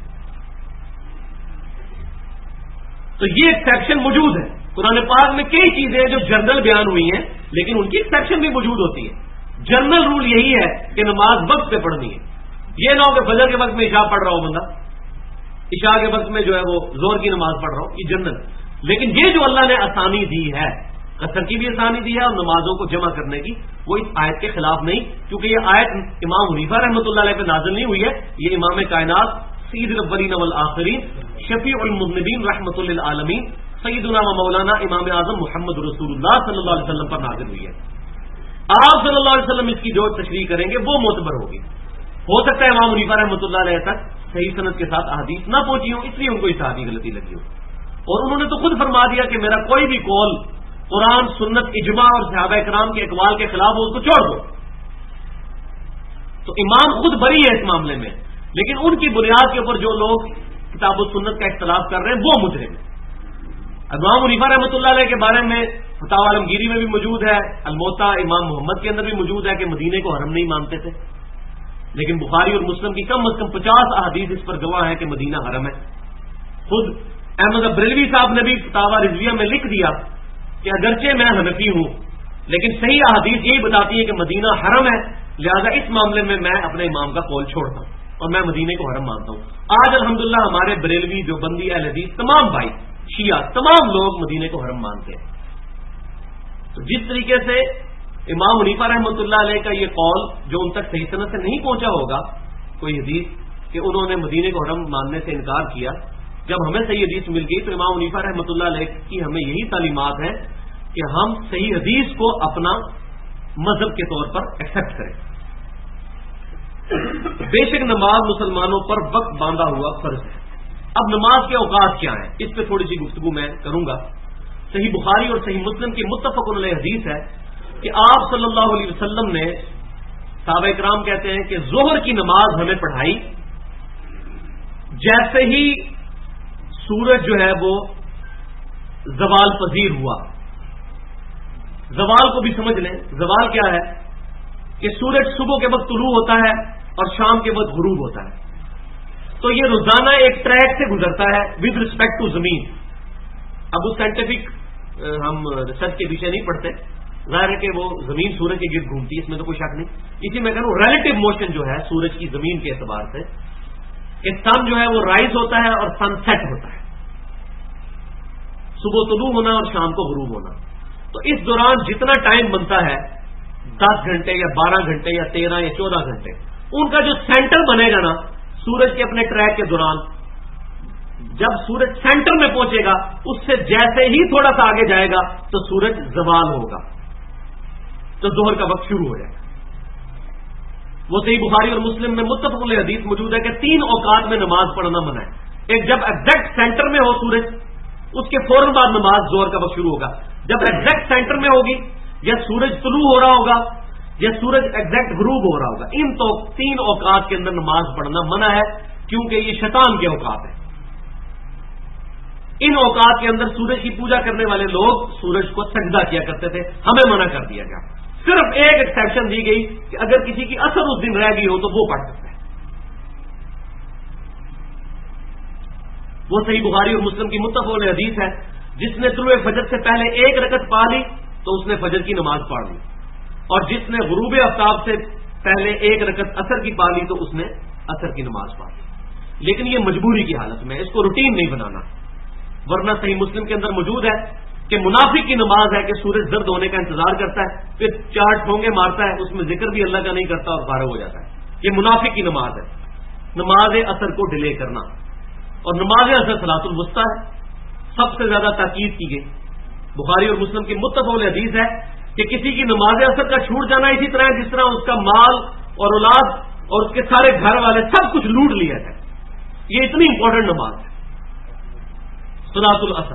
تو یہ ایک سیکشن موجود ہے قرآن پاک میں، کئی چیزیں جو جنرل بیان ہوئی ہیں لیکن ان کی ایک سیکشن بھی موجود ہوتی ہے۔ جنرل رول یہی ہے کہ نماز وقت پہ پڑھنی ہے، یہ نہ ہو کہ فجر کے وقت میں عشاء پڑھ رہا ہو بندہ، عشاء کے وقت میں جو ہے وہ زور کی نماز پڑھ رہا ہو، یہ جنرل۔ لیکن یہ جو اللہ نے آسانی دی ہے، قصر کی بھی آسانی دی ہے اور نمازوں کو جمع کرنے کی، وہ اس آیت کے خلاف نہیں، کیونکہ یہ آیت امام حنیفہ رحمۃ اللہ علیہ پہ نازل نہیں ہوئی ہے، یہ امام کائنات سید الاولین والآخرین شفیع المذنبین رحمۃ للعالمین سیدنا و مولانا امام اعظم محمد رسول اللہ صلی اللہ علیہ وسلم پر نازل ہوئی ہے۔ آپ صلی اللہ علیہ وسلم اس کی جو تشریح کریں گے وہ معتبر ہوگی۔ ہو سکتا ہے امام حنیفہ رحمۃ اللہ علیہ تک صحیح سند کے ساتھ احادیث نہ پہنچی ہوں، اس لیے ان کو اشتہادی غلطی لگی ہو، اور انہوں نے تو خود فرما دیا کہ میرا کوئی بھی قول قرآن، سنت، اجماع اور صحابہ کرام کے اقوال کے خلاف ہو اس کو چھوڑ دو۔ تو امام خود بری ہے اس معاملے میں، لیکن ان کی بنیاد کے اوپر جو لوگ کتاب و سنت کا اختلاف کر رہے ہیں وہ مجرم ہیں۔ امام حنیفہ رحمۃ اللہ علیہ کے بارے میں فتاوی عالمگیری میں بھی موجود ہے، الموطا امام محمد کے اندر بھی موجود ہے کہ مدینے کو حرم نہیں مانتے تھے، لیکن بخاری اور مسلم کی کم از کم 50 احادیث اس پر گواہ ہے کہ مدینہ حرم ہے۔ خود احمد بریلوی صاحب نے بھی فتاوی رضویہ میں لکھ دیا کہ اگرچہ میں حنفی ہوں لیکن صحیح احادیث یہی بتاتی ہے کہ مدینہ حرم ہے، لہذا اس معاملے میں میں اپنے امام کا قول چھوڑتا ہوں اور میں مدینے کو حرم مانتا ہوں۔ آج الحمدللہ ہمارے بریلوی، دیوبندی، اہل حدیث، تمام بھائی شیعہ، تمام لوگ مدینے کو حرم مانتے ہیں۔ تو جس طریقے سے امام حنیفہ رحمۃ اللہ علیہ کا یہ قول جو ان تک صحیح سند سے نہیں پہنچا ہوگا کوئی حدیث کہ انہوں نے مدینے کو حرم ماننے سے انکار کیا، جب ہمیں صحیح حدیث مل گئی تو امام حنیفہ رحمۃ اللہ علیہ کی ہمیں یہی تعلیمات ہیں کہ ہم صحیح حدیث کو اپنا مذہب کے طور پر ایکسپٹ کریں۔ بے شک نماز مسلمانوں پر وقت باندھا ہوا فرض ہے۔ اب نماز کے اوقات کیا ہیں اس پہ تھوڑی سی گفتگو میں کروں گا۔ صحیح بخاری اور صحیح مسلم کی متفق علیہ حدیث ہے کہ آپ صلی اللہ علیہ وسلم نے، صحابہ کرام کہتے ہیں کہ ظہر کی نماز ہمیں پڑھائی جیسے ہی سورج جو ہے وہ زوال پذیر ہوا۔ زوال کو بھی سمجھ لیں، زوال کیا ہے کہ سورج صبح کے وقت طلوع ہوتا ہے اور شام کے وقت غروب ہوتا ہے، تو یہ روزانہ ایک ٹریک سے گزرتا ہے ود رسپیکٹ ٹو زمین۔ اب اس سائنٹیفک ہم ریسرچ کے پیچھے نہیں پڑھتے، ظاہر ہے کہ وہ زمین سورج کے گرد گھومتی ہے، اس میں تو کوئی شک نہیں۔ اسی میں کہہ رہا ہوں ریلیٹو موشن جو ہے سورج کی زمین کے اعتبار سے کہ سن جو ہے وہ رائز ہوتا ہے اور سن سیٹ ہوتا ہے، صبح طلوع ہونا اور شام کو غروب ہونا۔ تو اس دوران جتنا ٹائم بنتا ہے 10 گھنٹے یا 12 گھنٹے یا 13 یا 14 گھنٹے، ان کا جو سینٹر بنے گا نا سورج کے اپنے ٹریک کے دوران، جب سورج سینٹر میں پہنچے گا اس سے جیسے ہی تھوڑا سا آگے جائے گا تو سورج زوال ہوگا، تو ظہر کا وقت شروع ہو جائے گا۔ وہ صحیح بخاری اور مسلم میں متفق علیہ حدیث موجود ہے کہ 3 اوقات میں نماز پڑھنا منع ہے۔ ایک جب ایگزیکٹ سینٹر میں ہو سورج، اس کے فوراً بعد نماز ظہر کا وقت شروع ہوگا۔ جب ایگزیکٹ سینٹر میں ہوگی، یا سورج طلوع ہو رہا ہوگا، یا سورج ایگزیکٹ غروب ہو رہا ہوگا، ان 3 اوقات کے اندر نماز پڑھنا منع ہے، کیونکہ یہ شیطان کے اوقات ہیں۔ ان اوقات کے اندر سورج کی پوجا کرنے والے لوگ سورج کو سجدہ کیا کرتے تھے، ہمیں منع کر دیا گیا۔ صرف ایک ایکسیپشن دی گئی کہ اگر کسی کی اثر اس دن رہ گئی ہو تو وہ پڑھ سکتا ہے۔ وہ صحیح بخاری اور مسلم کی متفق علیہ حدیث ہے، جس نے طلوع فجر سے پہلے 1 رکعت پا لی تو اس نے فجر کی نماز پڑھ لی، اور جس نے غروب آفتاب سے پہلے 1 رکعت اثر کی پا لی تو اس نے اثر کی نماز پڑھ لی۔ لیکن یہ مجبوری کی حالت میں، اس کو روٹین نہیں بنانا، ورنہ صحیح مسلم کے اندر موجود ہے کہ منافق کی نماز ہے کہ سورج زرد ہونے کا انتظار کرتا ہے، پھر 4 ٹھونگے مارتا ہے، اس میں ذکر بھی اللہ کا نہیں کرتا اور فارغ ہو جاتا ہے۔ یہ منافق کی نماز ہے، نماز اثر کو ڈیلے کرنا، اور نماز اثر صلاۃ الوسطیٰ ہے، سب سے زیادہ تاکید کی گئی۔ بخاری اور مسلم کی متفق علیہ حدیث ہے کہ کسی کی نماز اثر کا چھوٹ جانا اسی طرح ہے جس طرح اس کا مال اور اولاد اور اس کے سارے گھر والے سب کچھ لوٹ لیا جائے۔ یہ اتنی امپورٹنٹ نماز ہے صلاۃ العصر۔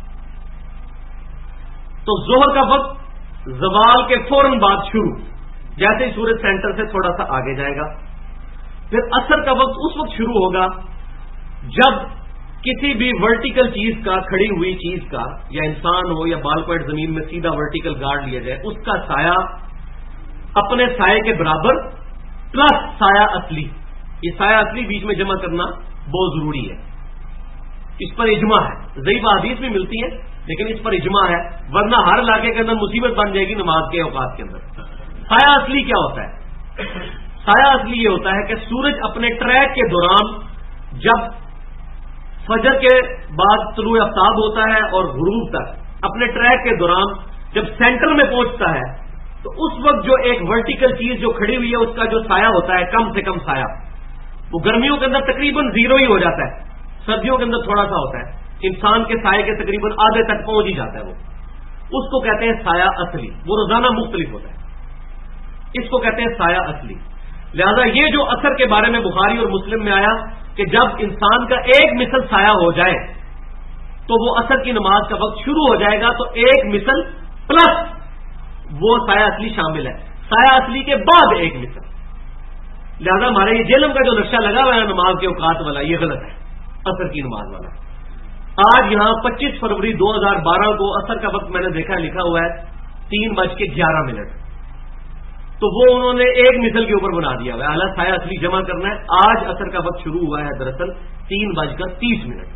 تو ظہر کا وقت زوال کے فوراً بعد شروع، جیسے ہی سورج سینٹر سے تھوڑا سا آگے جائے گا۔ پھر عصر کا وقت اس وقت شروع ہوگا جب کسی بھی ورٹیکل چیز کا، کھڑی ہوئی چیز کا، یا انسان ہو یا بال پوائنٹ زمین میں سیدھا ورٹیکل گاڑ لیا جائے، اس کا سایہ اپنے سائے کے برابر پلس سایہ اصلی، یہ سایہ اصلی بیچ میں جمع کرنا بہت ضروری ہے۔ اس پر اجماع ہے، ضعیف حدیث بھی ملتی ہے لیکن اس پر اجماع ہے، ورنہ ہر علاقے کے اندر مصیبت بن جائے گی نماز کے اوقات کے اندر۔ سایہ اصلی کیا ہوتا ہے؟ سایہ اصلی یہ ہوتا ہے کہ سورج اپنے ٹریک کے دوران جب فجر کے بعد طلوع آفتاب ہوتا ہے اور غروب تک اپنے ٹریک کے دوران جب سینٹر میں پہنچتا ہے تو اس وقت جو ایک ورٹیکل چیز جو کھڑی ہوئی ہے اس کا جو سایہ ہوتا ہے، کم سے کم سایہ، وہ گرمیوں کے اندر تقریباً 0 ہی ہو جاتا ہے، سردیوں کے اندر تھوڑا سا ہوتا ہے، انسان کے سائے کے تقریباً آدھے تک پہنچ ہی جاتا ہے، وہ اس کو کہتے ہیں سایہ اصلی۔ وہ روزانہ مختلف ہوتا ہے، اس کو کہتے ہیں سایہ اصلی۔ لہذا یہ جو اثر کے بارے میں بخاری اور مسلم میں آیا کہ جب انسان کا ایک مثل سایہ ہو جائے تو وہ اثر کی نماز کا وقت شروع ہو جائے گا، تو ایک مثل پلس وہ سایہ اصلی شامل ہے، سایہ اصلی کے بعد ایک مثل۔ لہذا ہمارے یہ جہلم کا جو نقشہ لگا ہوا ہے نماز کے اوقات والا، یہ غلط ہے، اثر کی نماز والا۔ آج یہاں 25 فروری 2012 کو اثر کا وقت میں نے دیکھا لکھا ہوا ہے 3:11، تو وہ انہوں نے ایک مثل کے اوپر بنا دیا ہوا ہے، حالانکہ سایہ اصلی جمع کرنا ہے۔ آج اثر کا وقت شروع ہوا ہے دراصل 3:30۔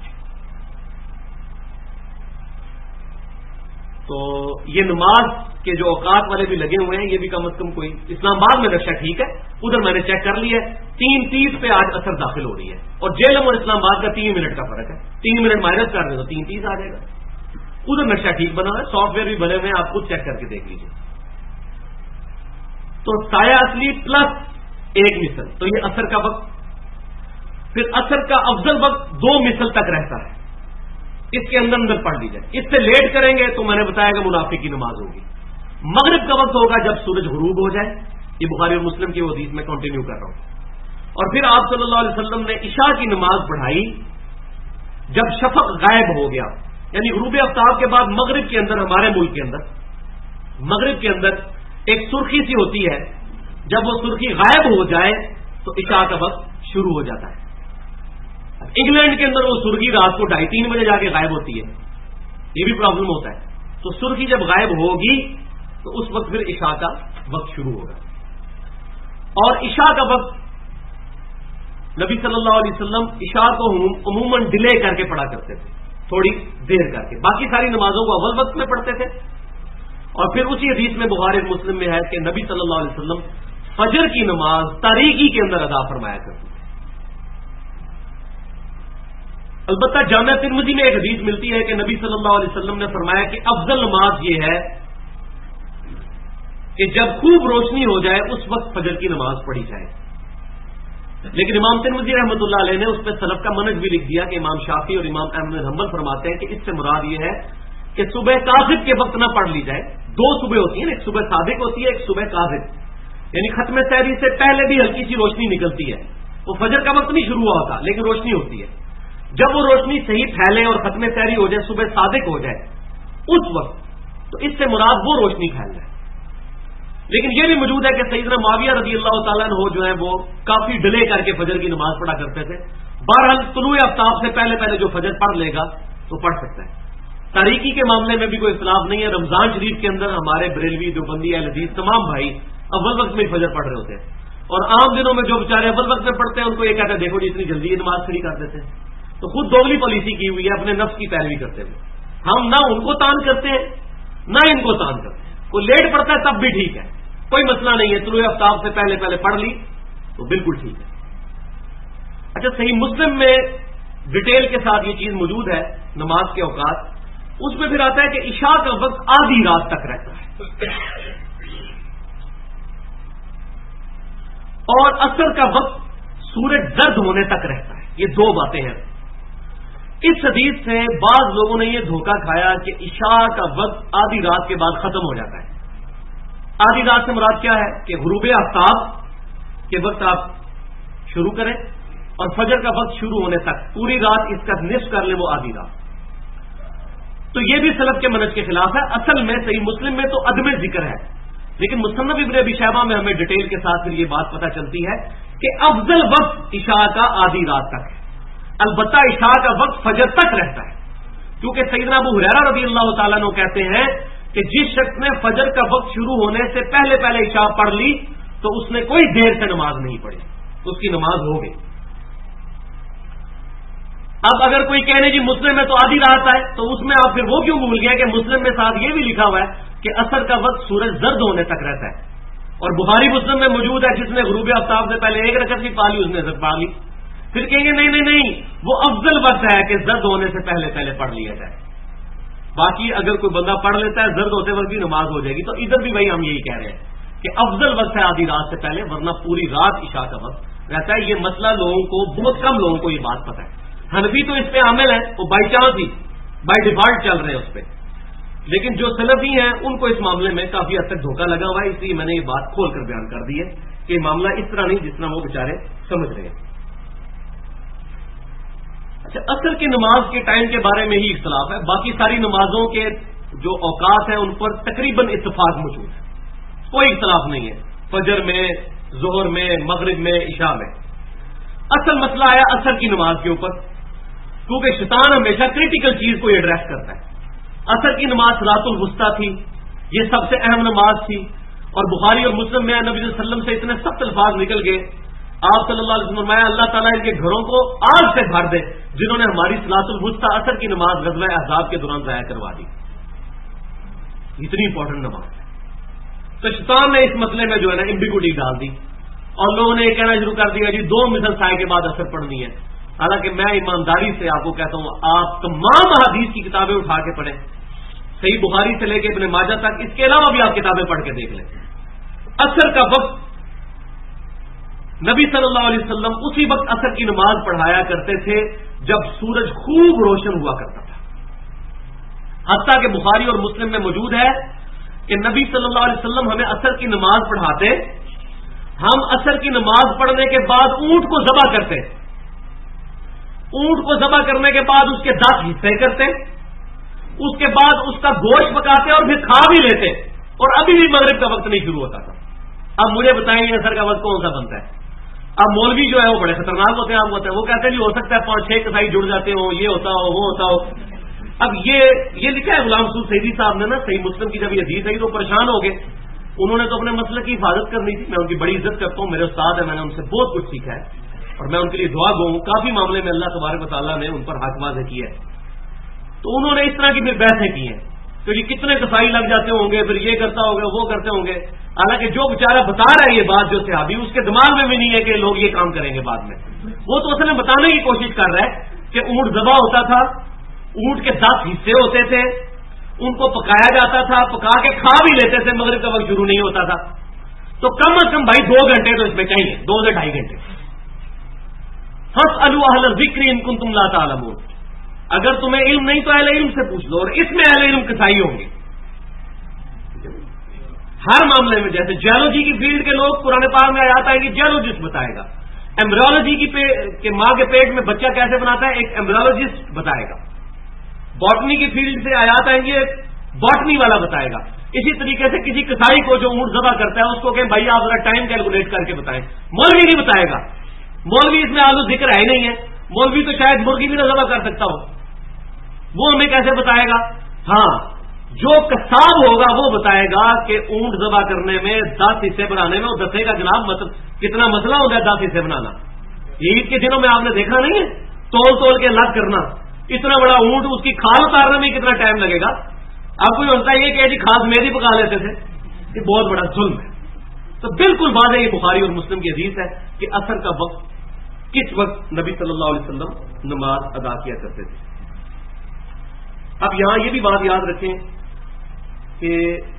تو یہ نماز کے جو اوقات والے بھی لگے ہوئے ہیں یہ بھی کم از کم کوئی، اسلام آباد میں نقشہ ٹھیک ہے، ادھر میں نے چیک کر لیا ہے 3:30 پہ آج اثر داخل ہو رہی ہے، اور جیلم اور اسلام آباد کا 3 منٹ کا فرق ہے، 3 منٹ مائنس کر دیں تو 3:30 آ جائے گا۔ ادھر نقشہ ٹھیک بنا ہے، سافٹ ویئر بھی بنے ہوئے ہیں، آپ خود چیک کر کے دیکھ لیجیے۔ تو سایہ اصلی پلس ایک مثل، تو یہ اثر کا وقت۔ پھر اثر کا افضل وقت 2 مثل تک رہتا ہے، اس کے اندر پڑھ لی جائے، اس سے لیٹ کریں گے تو میں نے بتایا کہ منافق کی نماز ہوگی۔ مغرب کا وقت ہوگا جب سورج غروب ہو جائے، یہ بخاری اور مسلم کی حدیث میں کنٹینیو کر رہا ہوں۔ اور پھر آپ صلی اللہ علیہ وسلم نے عشاء کی نماز پڑھائی جب شفق غائب ہو گیا، یعنی غروب آفتاب کے بعد مغرب کے اندر، ہمارے ملک کے اندر مغرب کے اندر ایک سرخی سی ہوتی ہے، جب وہ سرخی غائب ہو جائے تو عشاء کا وقت شروع ہو جاتا ہے۔ انگلینڈ کے اندر وہ سرخی رات کو 2:30-3 بجے جا کے غائب ہوتی ہے، یہ بھی پرابلم ہوتا ہے۔ تو سرخی جب غائب ہوگی تو اس وقت پھر عشاء کا وقت شروع ہوگا، اور عشاء کا وقت نبی صلی اللہ علیہ وسلم عشاء کو عموماً ڈیلے کر کے پڑھا کرتے تھے، تھوڑی دیر کر کے، باقی ساری نمازوں کو اول وقت میں پڑھتے تھے۔ اور پھر اسی حدیث میں بخاری مسلم میں ہے کہ نبی صلی اللہ علیہ وسلم فجر کی نماز تاریکی کے اندر ادا فرمایا کرتے تھے۔ البتہ جامعہ ترمذی میں ایک حدیث ملتی ہے کہ نبی صلی اللہ علیہ وسلم نے فرمایا کہ افضل نماز یہ ہے کہ جب خوب روشنی ہو جائے اس وقت فجر کی نماز پڑھی جائے، لیکن امام ترمذی رحمۃ اللہ علیہ نے اس پہ سلف کا منہج بھی لکھ دیا کہ امام شافعی اور امام احمد بن حنبل فرماتے ہیں کہ اس سے مراد یہ ہے کہ صبح کاذب کے وقت نہ پڑھ لی جائے. دو صبح ہوتی ہیں، ایک صبح صادق ہوتی ہے، ایک صبح کاذب. یعنی ختم سحری سے پہلے بھی ہلکی سی روشنی نکلتی ہے، وہ فجر کا وقت نہیں شروع ہوا ہوتا لیکن روشنی ہوتی ہے. جب وہ روشنی صحیح پھیلے اور ختم سحری ہو جائے، صبح صادق ہو جائے اس وقت، تو اس سے مراد وہ روشنی پھیل جائے. لیکن یہ بھی موجود ہے کہ سیدنا معاویہ رضی اللہ تعالیٰ عنہ جو ہے وہ کافی ڈیلے کر کے فجر کی نماز پڑھا کرتے تھے. بہرحال طلوع آفتاب سے پہلے پہلے جو فجر پڑھ لے گا تو پڑھ سکتا ہے. تاریکی کے معاملے میں بھی کوئی اختلاف نہیں ہے. رمضان شریف کے اندر ہمارے بریلوی دیوبندی اہل حدیث تمام بھائی اول وقت میں فجر پڑھ رہے ہوتے ہیں، اور عام دنوں میں جو بیچارے اول وقت میں پڑھتے ہیں ان کو یہ کہتے ہیں دیکھو جی اتنی جلدی یہ نماز کھڑی کر دیتے ہیں. تو خود دوگلی پالیسی کی ہوئی ہے اپنے نفس کی پیروی کرتے ہوئے. ہم نہ ان کو تان کرتے ہیں نہ ان کو تان کرتے ہیں. کوئی لیٹ پڑتا ہے تب بھی ٹھیک ہے، کوئی مسئلہ نہیں ہے. طلوع آفتاب سے پہلے پہلے پڑھ لی تو بالکل ٹھیک ہے. اچھا، صحیح مسلم میں ڈیٹیل کے ساتھ یہ چیز موجود ہے نماز کے اوقات. اس میں پھر آتا ہے کہ عشاء کا وقت آدھی رات تک رہتا ہے اور عصر کا وقت سورج زرد ہونے تک رہتا ہے. یہ دو باتیں ہیں. اس حدیث سے بعض لوگوں نے یہ دھوکہ کھایا کہ عشاء کا وقت آدھی رات کے بعد ختم ہو جاتا ہے. آدھی رات سے مراد کیا ہے کہ غروب آفتاب کے وقت آپ شروع کریں اور فجر کا وقت شروع ہونے تک پوری رات اس کا نصف کر لیں، وہ آدھی رات. تو یہ بھی سلف کے منہج کے خلاف ہے. اصل میں صحیح مسلم میں تو عدم ذکر ہے، لیکن مصنف ابن ابی شیبہ میں ہمیں ڈیٹیل کے ساتھ پھر یہ بات پتہ چلتی ہے کہ افضل وقت عشاء کا آدھی رات تک ہے. البتہ عشاء کا وقت فجر تک رہتا ہے، کیونکہ سیدنا ابو ہریرہ رضی اللہ تعالیٰ عنہ کہتے ہیں کہ جس شخص نے فجر کا وقت شروع ہونے سے پہلے پہلے عشاء پڑھ لی تو اس نے کوئی دیر سے نماز نہیں پڑھی، اس کی نماز ہو گئی. اب اگر کوئی کہنے جی مسلم میں تو آدھی رات ہے، تو اس میں آپ پھر وہ کیوں بھول گیا کہ مسلم میں ساتھ یہ بھی لکھا ہوا ہے کہ عصر کا وقت سورج زرد ہونے تک رہتا ہے. اور بخاری مسلم میں موجود ہے جس نے غروب آفتاب سے پہلے ایک رکعت بھی پا لی اس نے زرد پا لی. پھر کہیں گے نہیں وہ افضل وقت ہے کہ زرد ہونے سے پہلے پہلے پڑھ لیا جائے. باقی اگر کوئی بندہ پڑھ لیتا ہے زرد ہوتے وقت بھی نماز ہو جائے گی. تو ادھر بھی بھائی ہم یہی کہہ رہے ہیں کہ افضل وقت ہے آدھی رات سے پہلے، ورنہ پوری رات عشاء کا وقت رہتا ہے. یہ مسئلہ لوگوں کو، بہت کم لوگوں کو یہ بات پتہ ہے. حنفی تو اس پہ عامل ہیں، وہ بائی چانس ہی بائی ڈیفالٹ چل رہے ہیں اس پہ. لیکن جو سلفی ہیں ان کو اس معاملے میں کافی حد تک دھوکہ لگا ہوا ہے. اس لیے میں نے یہ بات کھول کر بیان کر دی ہے کہ معاملہ اس طرح نہیں جس طرح وہ بیچارے سمجھ رہے ہیں. اچھا، عصر کی نماز کے ٹائم کے بارے میں ہی اختلاف ہے. باقی ساری نمازوں کے جو اوقات ہیں ان پر تقریباً اتفاق موجود ہے، کوئی اختلاف نہیں ہے. فجر میں، ظہر میں، مغرب میں، عشاء میں. اصل مسئلہ آیا عصر کی نماز کے اوپر، کیونکہ شیطان ہمیشہ کریٹیکل چیز کو ایڈریس کرتا ہے. عصر کی نماز صلاۃ الوسطیٰ تھی، یہ سب سے اہم نماز تھی. اور بخاری اور مسلم میں نبی صلی اللہ علیہ وسلم سے اتنے سخت الفاظ نکل گئے، آپ صلی اللہ علیہ وسلم فرمایا اللہ تعالیٰ ان کے گھروں کو آگ سے بھر دے جنہوں نے ہماری صلاۃ الوسطیٰ عصر کی نماز غزوہ احزاب کے دوران ضائع کروا دی. اتنی امپورٹنٹ نماز ہے. تو شیطان نے اس مسئلے میں جو ہے نا ایمبیگوٹی ڈال دی اور لوگوں نے یہ کہنا شروع کر دیا جی 2 مثل سائے کے بعد عصر پڑھنی ہے. حالانکہ میں ایمانداری سے آپ کو کہتا ہوں آپ تمام حدیث کی کتابیں اٹھا کے پڑھیں، صحیح بخاری سے لے کے ابن ماجہ تک، اس کے علاوہ بھی آپ کتابیں پڑھ کے دیکھ لیں. عصر کا وقت نبی صلی اللہ علیہ وسلم اسی وقت عصر کی نماز پڑھایا کرتے تھے جب سورج خوب روشن ہوا کرتا تھا. حتیٰ کہ بخاری اور مسلم میں موجود ہے کہ نبی صلی اللہ علیہ وسلم ہمیں عصر کی نماز پڑھاتے، ہم عصر کی نماز پڑھنے کے بعد اونٹ کو ذبح کرتے، اونٹ کو ذبح کرنے کے بعد اس کے 10 حصے کرتے، اس کے بعد اس کا گوشت پکاتے اور پھر کھا بھی لیتے، اور ابھی بھی مغرب کا وقت نہیں شروع ہوتا تھا. اب مجھے بتائیں یہ عصر کا وقت کون سا بنتا ہے؟ اب مولوی جو ہے وہ بڑے خطرناک ہوتے ہیں، آپ ہوتے ہیں وہ کہتے ہیں جی ہو سکتا ہے 5-6 کسائی جڑ جاتے ہوں، یہ ہوتا ہو وہ ہوتا ہو. اب یہ لکھا ہے غلام رسول سیدی صاحب نے نا صحیح مسلم کی، جب یہ حدیث آئی تو پریشان ہو گئے. انہوں نے تو اپنے مسئلے کی حفاظت کرنی تھی. میں ان کی بڑی عزت کرتا ہوں، میرے استاد ہیں، میں نے ان سے بہت کچھ سیکھا ہے اور میں ان کے لیے دعا گو ہوں. کافی معاملے میں اللہ تبارک و تعالیٰ نے ان پر حق واضح کیا ہے. تو انہوں نے اس طرح کی پھر بحثیں کی ہیں کہ جی کتنے کسائی لگ جاتے ہوں گے، پھر یہ کرتا ہوگا وہ کرتے ہوں گے. حالانکہ جو بیچارہ بتا رہا ہے یہ بات، جو صحابی، اس کے دماغ میں بھی نہیں ہے کہ لوگ یہ کام کریں گے بعد میں. وہ تو اصل میں بتانے کی کوشش کر رہا ہے کہ اونٹ ذبح ہوتا تھا، اونٹ کے 10 حصے ہوتے تھے، ان کو پکایا جاتا تھا، پکا کے کھا بھی لیتے تھے، مغرب کا وقت شروع نہیں ہوتا تھا. تو کم از کم بھائی 2 گھنٹے تو اس میں چاہیے، 2 سے 2.5 گھنٹے. فاسألوا اہل الذکر ان کنتم لا تعلمون، اگر تمہیں علم نہیں تو اہل علم سے پوچھ لو، اور اس میں اہل علم کسائی ہوں گے ہر معاملے میں. جیسے جیولوجی کی فیلڈ کے لوگ قرآن پاک میں آیات آئے گی، جیولوجسٹ بتائے گا. ایمبریولوجی کی ماں کے پیٹ میں بچہ کیسے بناتا ہے، ایک ایمبریولوجسٹ بتائے گا. باٹنی کی فیلڈ سے آیات آئیں گی، ایک باٹنی والا بتائے گا. اسی طریقے سے کسی کسائی کو جو اونٹ ذبح کرتا ہے اس کو کہ بھائی آپ ذرا ٹائم کیلکولیٹ کر کے بتائیں. مولوی نہیں بتائے گا، مولوی اس میں آلو ذکر ہے نہیں ہے. مولوی تو شاید مرغی بھی نہ ذبح کر سکتا ہو، وہ ہمیں کیسے بتائے گا؟ ہاں، جو کساب ہوگا وہ بتائے گا کہ اونٹ ذبح کرنے میں 10 حصے بنانے میں وہ دسے گا جناب کتنا مسئلہ ہوتا ہے 10 حصے بنانا. عید کے دنوں میں آپ نے دیکھا نہیں ہے، تول کے الگ کرنا. اتنا بڑا اونٹ اس کی کھال اتارنے میں کتنا ٹائم لگے گا. آپ کو یہ ہوتا ہے یہ کہ جی خاص میری پکا لیتے تھے، یہ بہت بڑا ظلم ہے. تو بالکل واضح یہ بخاری اور مسلم کی حدیث ہے کہ عصر کا وقت کس وقت نبی صلی اللہ علیہ وسلم نماز ادا کیا کرتے تھے. اب یہاں یہ بھی بات یاد رکھیں کہ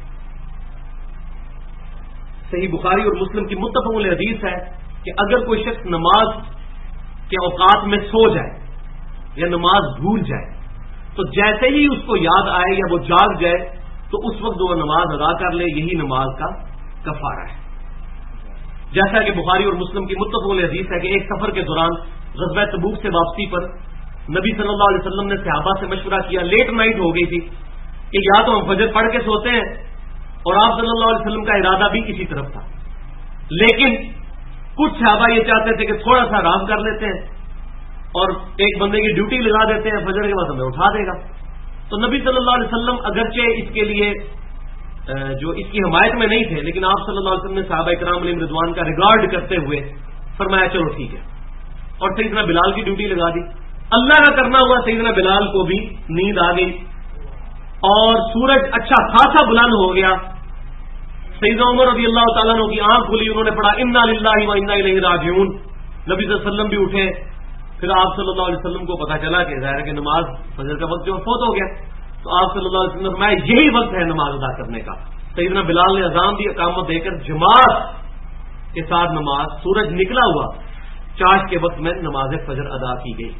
صحیح بخاری اور مسلم کی متفق علیہ حدیث ہے کہ اگر کوئی شخص نماز کے اوقات میں سو جائے یا نماز بھول جائے تو جیسے ہی اس کو یاد آئے یا وہ جاگ جائے تو اس وقت وہ نماز ادا کر لے، یہی نماز کا کفارہ ہے. جیسا کہ بخاری اور مسلم کی متفق علیہ حدیث ہے کہ ایک سفر کے دوران غزوہ تبوک سے واپسی پر نبی صلی اللہ علیہ وسلم نے صحابہ سے مشورہ کیا، لیٹ نائٹ ہو گئی تھی کہ یا تو ہم فجر پڑھ کے سوتے ہیں، اور آپ صلی اللہ علیہ وسلم کا ارادہ بھی اسی طرف تھا، لیکن کچھ صحابہ یہ چاہتے تھے کہ تھوڑا سا آرام کر لیتے ہیں اور ایک بندے کی ڈیوٹی لگا دیتے ہیں، فجر کے بعد ہمیں اٹھا دے گا. تو نبی صلی اللہ علیہ وسلم اگرچہ اس کے لیے جو اس کی حمایت میں نہیں تھے، لیکن آپ صلی اللہ علیہ وسلم نے صحابہ کرام علیہ رضوان کا ریگارڈ کرتے ہوئے فرمایا چلو ٹھیک ہے، اور سیدنا بلال کی ڈیوٹی لگا دی. اللہ کا کرنا ہوا سیدنا بلال کو بھی نیند آ گئی اور سورج اچھا خاصا بلند ہو گیا. سیدنا عمر رضی اللہ تعالیٰ عنہ کی آنکھ کھلی، انہوں نے پڑھا انا للہ و انا الیہ راجعون. نبی صلی اللہ علیہ وسلم بھی اٹھے. پھر آپ صلی اللہ علیہ وسلم کو پتا چلا کہ ظاہر کہ نماز فجر کا وقت جو فوت ہو گیا، تو آپ صلی اللہ علیہ وسلم نے فرمایا یہی وقت ہے نماز ادا کرنے کا. سیدنا بلال نے اذان دی، اقامت دے کر جماعت کے ساتھ نماز سورج نکلا ہوا چاش کے وقت میں نماز فجر ادا کی گئی.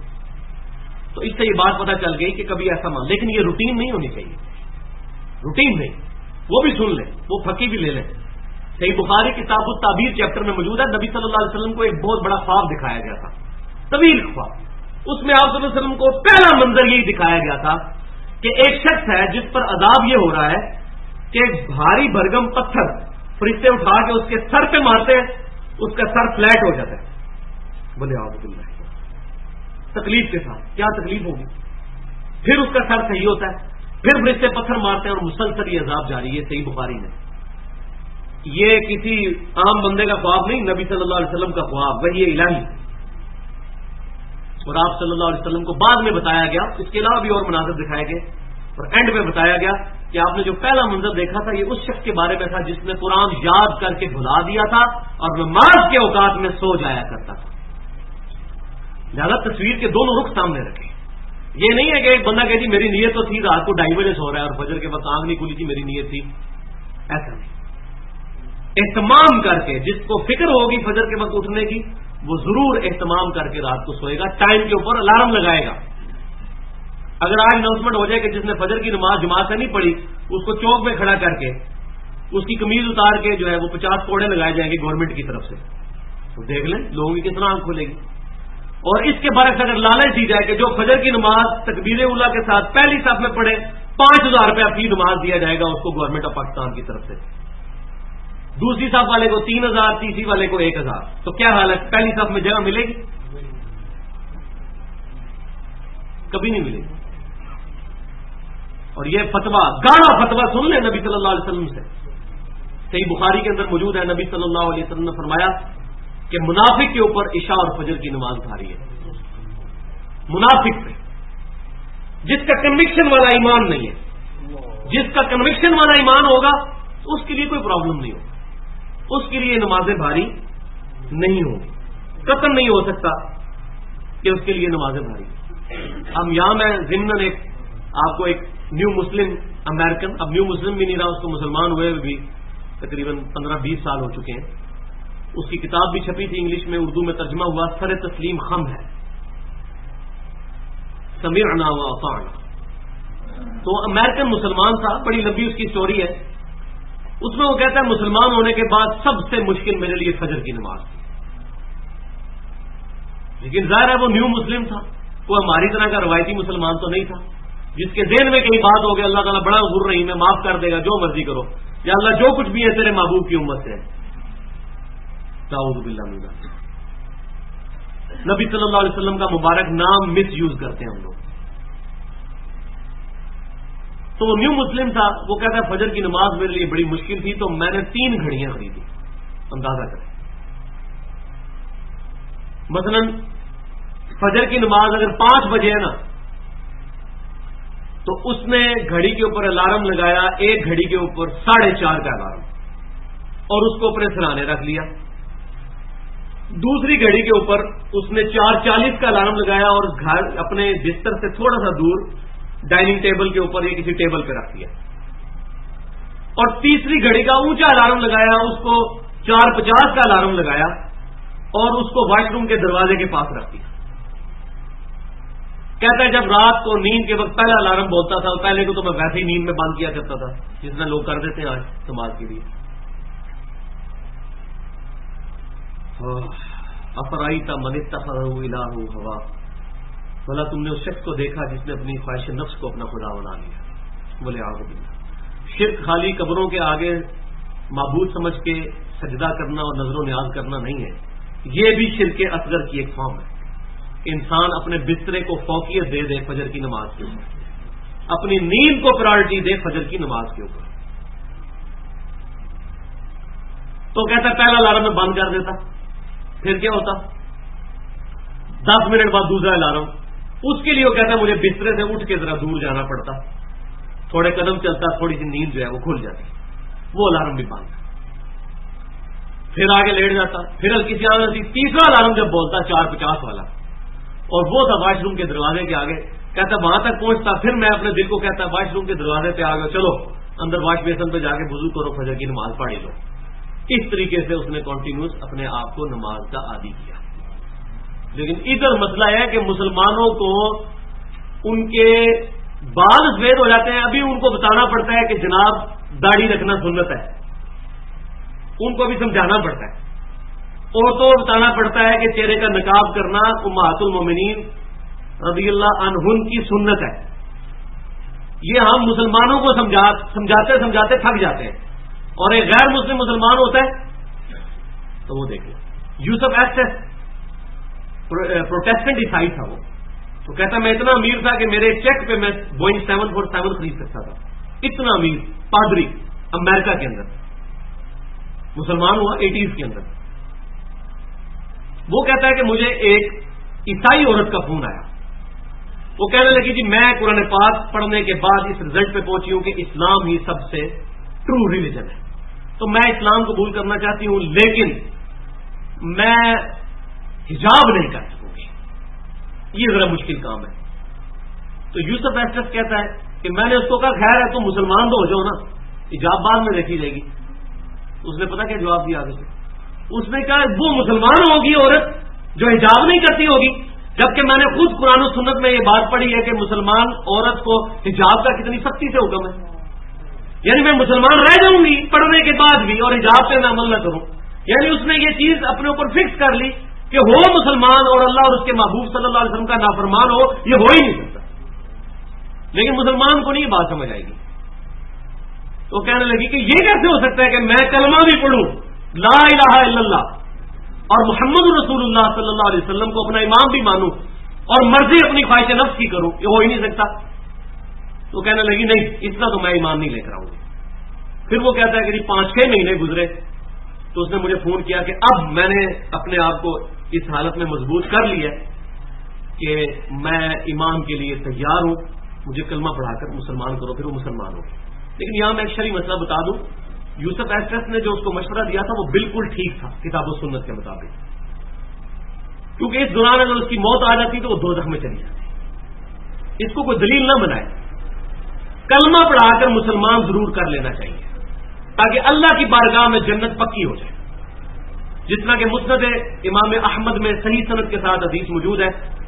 تو اس سے یہ بات پتہ چل گئی کہ کبھی ایسا مان، لیکن یہ روٹین نہیں ہونی چاہیے، روٹین نہیں. وہ بھی سن لیں، وہ پھکی بھی لے لیں. صحیح بخاری کتاب التعبیر چیپٹر میں موجود ہے. نبی صلی اللہ علیہ وسلم کو ایک بہت بڑا خواب دکھایا گیا تھا، طویل خواب. اس میں آپ صلی اللہ علیہ وسلم کو پہلا منظر یہی دکھایا گیا تھا کہ ایک شخص ہے جس پر عذاب یہ ہو رہا ہے کہ بھاری بھرگم پتھر فرشتے اٹھا کے اس کے سر پہ مارتے ہیں، اس کا سر فلیٹ ہو جاتا ہے. بولے اعوذ باللہ، تکلیف کے ساتھ. کیا تکلیف ہوگی؟ پھر اس کا سر صحیح ہوتا ہے، پھر فرشتے پتھر مارتے ہیں اور مسلسل یہ عذاب جاری ہے. صحیح بخاری میں یہ کسی عام بندے کا خواب نہیں، نبی صلی اللہ علیہ وسلم کا خواب، وحی الہی. اور آپ صلی اللہ علیہ وسلم کو بعد میں بتایا گیا، اس کے علاوہ بھی اور مناظر دکھائے گئے، اور اینڈ میں بتایا گیا کہ آپ نے جو پہلا منظر دیکھا تھا یہ اس شخص کے بارے میں تھا جس نے قرآن یاد کر کے بھلا دیا تھا اور نماز کے اوقات میں سو جایا کرتا تھا. لہٰذا تصویر کے دونوں رخ سامنے رکھے. یہ نہیں ہے کہ ایک بندہ کہ جی میری نیت تو تھی رات کو 2:30 بجے سو رہا ہے اور فجر کے وقت آنکھ نہیں کھلی تھی میری نیت تھی، ایسا نہیں. اہتمام کر کے، جس کو فکر ہوگی فجر کے وقت اٹھنے کی وہ ضرور اہتمام کر کے رات کو سوئے گا، ٹائم کے اوپر الارم لگائے گا. اگر آج اناؤنسمنٹ ہو جائے کہ جس نے فجر کی نماز جماعت سے نہیں پڑھی اس کو چوک میں کھڑا کر کے اس کی قمیض اتار کے جو ہے وہ 50 کوڑے لگائے جائیں گے گورنمنٹ کی طرف سے، تو دیکھ لیں لوگوں کی کتنا آنکھ کھلے گی. اور اس کے برعکس اگر لالچ دی جائے کہ جو فجر کی نماز تکبیر اولیٰ کے ساتھ پہلی صف میں پڑھے 5,000 روپیہ فی نماز دیا جائے گا اس کو گورنمنٹ آف پاکستان کی طرف سے، دوسری صف والے کو 3,000، تیسری والے کو 1,000، تو کیا حال ہے؟ پہلی صف میں جگہ ملے گی؟ کبھی نہیں ملے گی. اور یہ فتویٰ، گاڑا فتویٰ سن لیں نبی صلی اللہ علیہ وسلم سے. صحیح بخاری کے اندر موجود ہے، نبی صلی اللہ علیہ وسلم نے فرمایا کہ منافق کے اوپر عشاء اور فجر کی نماز بھاری ہے. منافق پہ، جس کا کنوکشن والا ایمان نہیں ہے، جس کا کنوکشن والا ایمان ہوگا اس کے لیے کوئی پرابلم نہیں ہوگی، اس کے لیے نمازیں بھاری نہیں ہوگی. قطعاً نہیں ہو سکتا کہ اس کے لیے نمازیں بھاری. ہم یہاں میں ضمن آپ کو ایک نیو مسلم امریکن، اب نیو مسلم بھی نہیں رہا، اس کو مسلمان ہوئے بھی تقریباً 15-20 سال ہو چکے ہیں. اس کی کتاب بھی چھپی تھی انگلش میں، اردو میں ترجمہ ہوا، سر تسلیم خم ہے. سمعنا واطعنا. تو امریکن مسلمان تھا، بڑی لمبی اس کی سٹوری ہے. اس میں وہ کہتا ہے مسلمان ہونے کے بعد سب سے مشکل میرے لیے فجر کی نماز تھی. لیکن ظاہر ہے وہ نیو مسلم تھا، وہ ہماری طرح کا روایتی مسلمان تو نہیں تھا جس کے ذہن میں کہیں بات ہو گئی اللہ تعالیٰ بڑا غفور رحیم ہے، معاف کر دے گا، جو مرضی کرو، یا اللہ جو کچھ بھی ہے تیرے محبوب کی امت سے ہے. اعوذ باللہ من ذالک. نبی صلی اللہ علیہ وسلم کا مبارک نام مس یوز کرتے ہیں ہم لوگ. تو وہ نیو مسلم تھا، وہ کہتا ہے فجر کی نماز میرے لیے بڑی مشکل تھی، تو میں نے 3 گھڑیاں خریدی. اندازہ کریں، مثلا فجر کی نماز اگر 5 بجے ہے نا، تو اس نے گھڑی کے اوپر الارم لگایا، ایک گھڑی کے اوپر 4:30 کا الارم، اور اس کو اپنے سرانے رکھ لیا. دوسری گھڑی کے اوپر اس نے 4:40 کا الارم لگایا اور گھر اپنے بستر سے تھوڑا سا دور ڈائننگ ٹیبل کے اوپر یا کسی ٹیبل پہ رکھ دیا. اور تیسری گھڑی کا اونچا الارم لگایا، اس کو 4:50 کا الارم لگایا اور اس کو واش روم کے دروازے کے پاس رکھ دیا. کہتا ہے جب رات کو نیند کے وقت پہلا الارم بولتا تھا، پہلے کو تو میں ویسے ہی نیند میں بند کیا کرتا تھا جس میں لوگ کر دیتے ہیں آج نماز کے لیے. افرائیتا من اتخذ الہہ ہوا، بھلا تم نے اس شخص کو دیکھا جس نے اپنی خواہش نفس کو اپنا خدا بنا لیا. بولے اعوذ باللہ. شرک خالی قبروں کے آگے معبود سمجھ کے سجدہ کرنا اور نظر و نیاز کرنا نہیں ہے، یہ بھی شرک اصغر کی ایک فارم ہے. انسان اپنے بسترے کو فوقیت دے دے فجر کی نماز کے اوپر، اپنی نیند کو پرائرٹی دے فجر کی نماز کے اوپر. تو کہتا پہلا الارم میں بند کر دیتا، پھر کیا ہوتا 10 منٹ بعد دوسرا الارم. اس کے لیے وہ کہتا مجھے بسترے سے اٹھ کے ذرا دور جانا پڑتا، تھوڑے قدم چلتا، تھوڑی سی نیند جو ہے وہ کھل جاتی، وہ الارم بھی بند. پھر آگے لیٹ جاتا، پھر ہلکی سی آواز آتی. تیسرا الارم جب بولتا 4:50 والا، اور وہ تھا واش روم کے دروازے کے آگے، کہتا وہاں تک پہنچتا. پھر میں اپنے دل کو کہتا واش روم کے دروازے پہ آ گئے، چلو اندر واش بیسن پہ جا کے وضو کرو، فجر کی نماز پڑھ لو. اس طریقے سے اس نے کنٹینیوس اپنے آپ کو نماز کا عادی کیا. لیکن ادھر مسئلہ ہے کہ مسلمانوں کو ان کے بال سفید ہو جاتے ہیں، ابھی ان کو بتانا پڑتا ہے کہ جناب داڑھی رکھنا سنت ہے، ان کو بھی سمجھانا پڑتا ہے. عورتوں کو بتانا پڑتا ہے کہ چہرے کا نقاب کرنا امہات المومنین رضی اللہ عنہن کی سنت ہے. یہ ہم مسلمانوں کو سمجھاتے سمجھاتے تھک جاتے ہیں، اور ایک غیر مسلم مسلمان ہوتا ہے تو وہ دیکھیں. یوسف ایسٹس پروٹیسٹنٹ عیسائی تھا، وہ تو کہتا میں اتنا امیر تھا کہ میرے چیک پہ میں بوئنگ 747 خرید سکتا تھا. اتنا امیر پادری امریکہ کے اندر، مسلمان ہوا 80s کے اندر. وہ کہتا ہے کہ مجھے ایک عیسائی عورت کا فون آیا، وہ کہنے لگی جی میں قرآن پاک پڑھنے کے بعد اس رزلٹ پہ پہنچی ہوں کہ اسلام ہی سب سے ٹرو ریلیجن ہے، تو میں اسلام قبول کرنا چاہتی ہوں، لیکن میں حجاب نہیں کر سکوں گی، یہ ذرا مشکل کام ہے. تو یوسف ایسٹس کہتا ہے کہ میں نے اس کو کہا خیر ہے تم مسلمان تو ہو جاؤ نا، حجاب بعد میں دیکھی جائے گی. اس نے پتا کیا جواب دیا آگے سے؟ اس نے کہا وہ مسلمان ہوگی عورت جو حجاب نہیں کرتی ہوگی، جبکہ میں نے خود قرآن و سنت میں یہ بات پڑھی ہے کہ مسلمان عورت کو حجاب کا کتنی سختی سے حکم ہے. یعنی میں مسلمان رہ جاؤں گی پڑھنے کے بعد بھی اور حجاب پہ میں عمل نہ کروں. یعنی اس نے یہ چیز اپنے اوپر فکس کر لی کہ ہو مسلمان اور اللہ اور اس کے محبوب صلی اللہ علیہ وسلم کا نافرمان ہو، یہ ہو ہی نہیں سکتا. لیکن مسلمان کو نہیں یہ بات سمجھ آئے گی. تو کہنے لگی کہ یہ کیسے ہو سکتا ہے کہ میں کلمہ بھی پڑھوں لا الہ الا اللہ اور محمد رسول اللہ صلی اللہ علیہ وسلم کو اپنا امام بھی مانوں اور مرضی اپنی خواہش نفس کی کروں، یہ ہو ہی نہیں سکتا. تو کہنے لگی نہیں اس طرح تو میں ایمان نہیں لے کر آؤں گی. پھر وہ کہتا ہے کہ 5-6 مہینے گزرے تو اس نے مجھے فون کیا کہ اب میں نے اپنے آپ کو اس حالت میں مضبوط کر لیا کہ میں ایمان کے لیے تیار ہوں، مجھے کلمہ پڑھا کر مسلمان کرو. پھر وہ مسلمان ہو. لیکن یہاں میں ایک شرعی مسئلہ بتا دوں، یوسف ایسٹس نے جو اس کو مشورہ دیا تھا وہ بالکل ٹھیک تھا کتاب و سنت کے مطابق، کیونکہ اس دوران اگر اس کی موت آ جاتی تو وہ دوزخ میں چلی جاتی. اس کو کوئی دلیل نہ بنائے، کلمہ پڑھا کر مسلمان ضرور کر لینا چاہیے تاکہ اللہ کی بارگاہ میں جنت پکی ہو جائے. جس طرح کہ مسند امام احمد میں صحیح سند کے ساتھ حدیث موجود ہے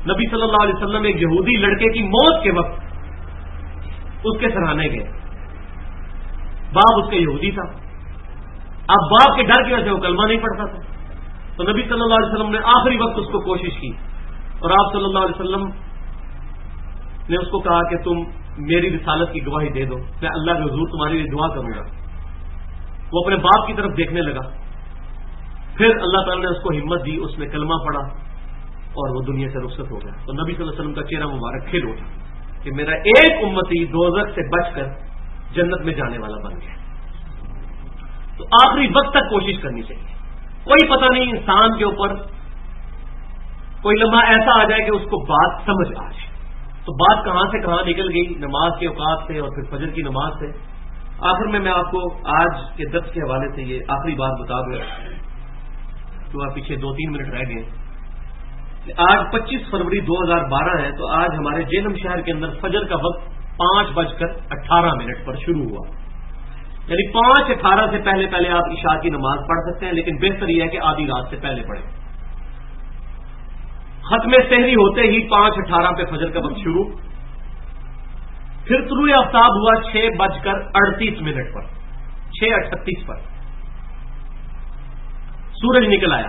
نبی صلی اللہ علیہ وسلم ایک یہودی لڑکے کی موت کے وقت اس کے سراہنے گئے. باپ اس کا یہودی تھا. اب باپ کے ڈر کی وجہ سے وہ کلمہ نہیں پڑھتا تھا. تو نبی صلی اللہ علیہ وسلم نے آخری وقت اس کو کوشش کی اور آپ صلی اللہ علیہ وسلم نے اس کو کہا کہ تم میری رسالت کی گواہی دے دو, میں اللہ کے حضور تمہارے لیے دعا کروں گا. وہ اپنے باپ کی طرف دیکھنے لگا. پھر اللہ تعالیٰ نے اس کو ہمت دی, اس نے کلمہ پڑھا اور وہ دنیا سے رخصت ہو گیا. تو نبی صلی اللہ علیہ وسلم کا چہرہ مبارک کھل اٹھا کہ میرا ایک امتی دوزخ سے بچ کر جنت میں جانے والا بن گیا. تو آخری وقت تک کوشش کرنی چاہیے. کوئی پتہ نہیں انسان کے اوپر کوئی لمحہ ایسا آ جائے کہ اس کو بات سمجھ آ جائے. تو بات کہاں سے کہاں نکل گئی, نماز کے اوقات سے اور پھر فجر کی نماز سے. آخر میں آپ کو آج کے درس کے حوالے سے یہ آخری بات بتا دوں, تو آپ پیچھے 2-3 منٹ رہ گئے. آج 25 فروری 2012 ہے. تو آج ہمارے جہلم شہر کے اندر فجر کا وقت 5:18 پر شروع ہوا. یعنی 5:18 سے پہلے پہلے آپ عشاء کی نماز پڑھ سکتے ہیں, لیکن بہتر یہ ہے کہ آدھی رات سے پہلے پڑھیں. ختم سحری ہوتے ہی 5:18 پہ فجر کا وقت شروع. پھر طلوع آفتاب ہوا 6:38 پر, 6:38 پر سورج نکل آیا.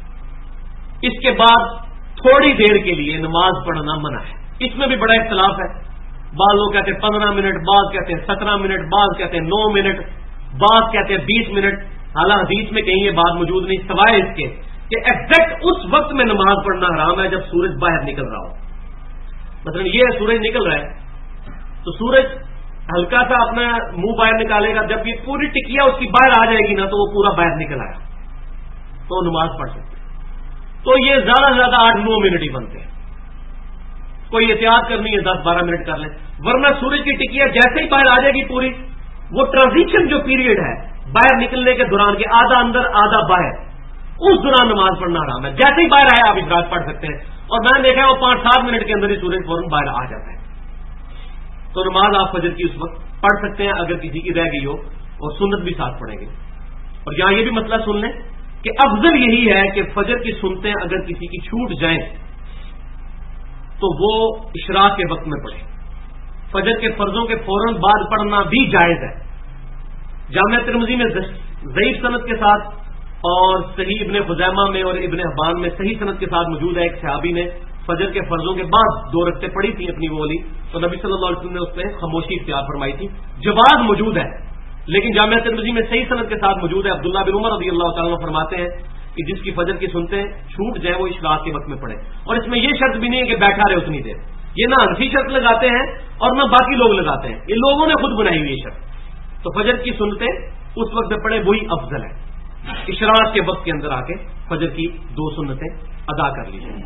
اس کے بعد تھوڑی دیر کے لیے نماز پڑھنا منع ہے. اس میں بھی بڑا اختلاف ہے. بعض لوگ کہتے ہیں 15 منٹ, بعض کہتے ہیں 17 منٹ, بعض کہتے ہیں 9 منٹ, بعض کہتے ہیں 20 منٹ. حالانکہ حدیث میں کہیں یہ بات موجود نہیں, سوائے اس کے کہ ایگزیکٹ اس وقت میں نماز پڑھنا حرام ہے جب سورج باہر نکل رہا ہو. مثلا یہ سورج نکل رہا ہے تو سورج ہلکا سا اپنا منہ باہر نکالے گا, جب یہ پوری ٹکیا اس کی باہر آ جائے گی نا تو وہ پورا باہر نکل آیا تو نماز پڑھ سکتے. تو یہ زیادہ سے زیادہ 8-9 منٹ ہی بنتے ہیں. کوئی احتیاط کرنی ہے 10-12 منٹ کر لیں, ورنہ سورج کی ٹکیا جیسے ہی باہر آ جائے گی پوری, وہ ٹرانزیشن جو پیریڈ ہے باہر نکلنے کے دوران کے آدھا اندر آدھا باہر, اس دوران نماز پڑھنا حرام ہے. جیسے ہی باہر آئے آپ افراد پڑھ سکتے ہیں. اور میں نے دیکھا ہے وہ 5-7 منٹ کے اندر ہی سورج فوراً باہر آ جاتا ہے. تو نماز آپ فجر کی اس وقت پڑھ سکتے ہیں اگر کسی کی رہ گئی ہو, اور سنت بھی ساتھ پڑھیں گے. اور یہاں یہ بھی مسئلہ سن لیں کہ افضل یہی ہے کہ فجر کی سنتیں اگر کسی کی چھوٹ جائیں تو وہ اشراق کے وقت میں پڑھیں. فجر کے فرضوں کے فوراً بعد پڑھنا بھی جائز ہے. جامعہ ترمذی میں ضعیف سند کے ساتھ اور صحیح ابن خزیمہ میں اور ابن حبان میں صحیح سند کے ساتھ موجود ہے. ایک صحابی نے فجر کے فرضوں کے بعد 2 رکعتیں پڑھی تھی اپنی وہ والی, تو نبی صلی اللہ علیہ وسلم نے اس پہ خاموشی اختیار فرمائی تھی. جواز موجود ہے, لیکن جامعہ ترمذی میں صحیح سند کے ساتھ موجود ہے. عبداللہ بن عمر رضی اللہ تعالیٰ فرماتے ہیں کہ جس کی فجر کی سنتے چھوٹ جائے وہ اشراق کے وقت میں پڑھے. اور اس میں یہ شرط بھی نہیں ہے کہ بیٹھا رہے اتنی دیر. یہ نہ حنفی شرط لگاتے ہیں اور نہ باقی لوگ لگاتے ہیں, یہ لوگوں نے خود بنائی ہوئی یہ شرط. تو فجر کی سنتے اس وقت میں پڑھے وہی افضل ہے. اشراق کے وقت کے اندر آ کے فجر کی 2 سنتیں ادا کر لیجیے.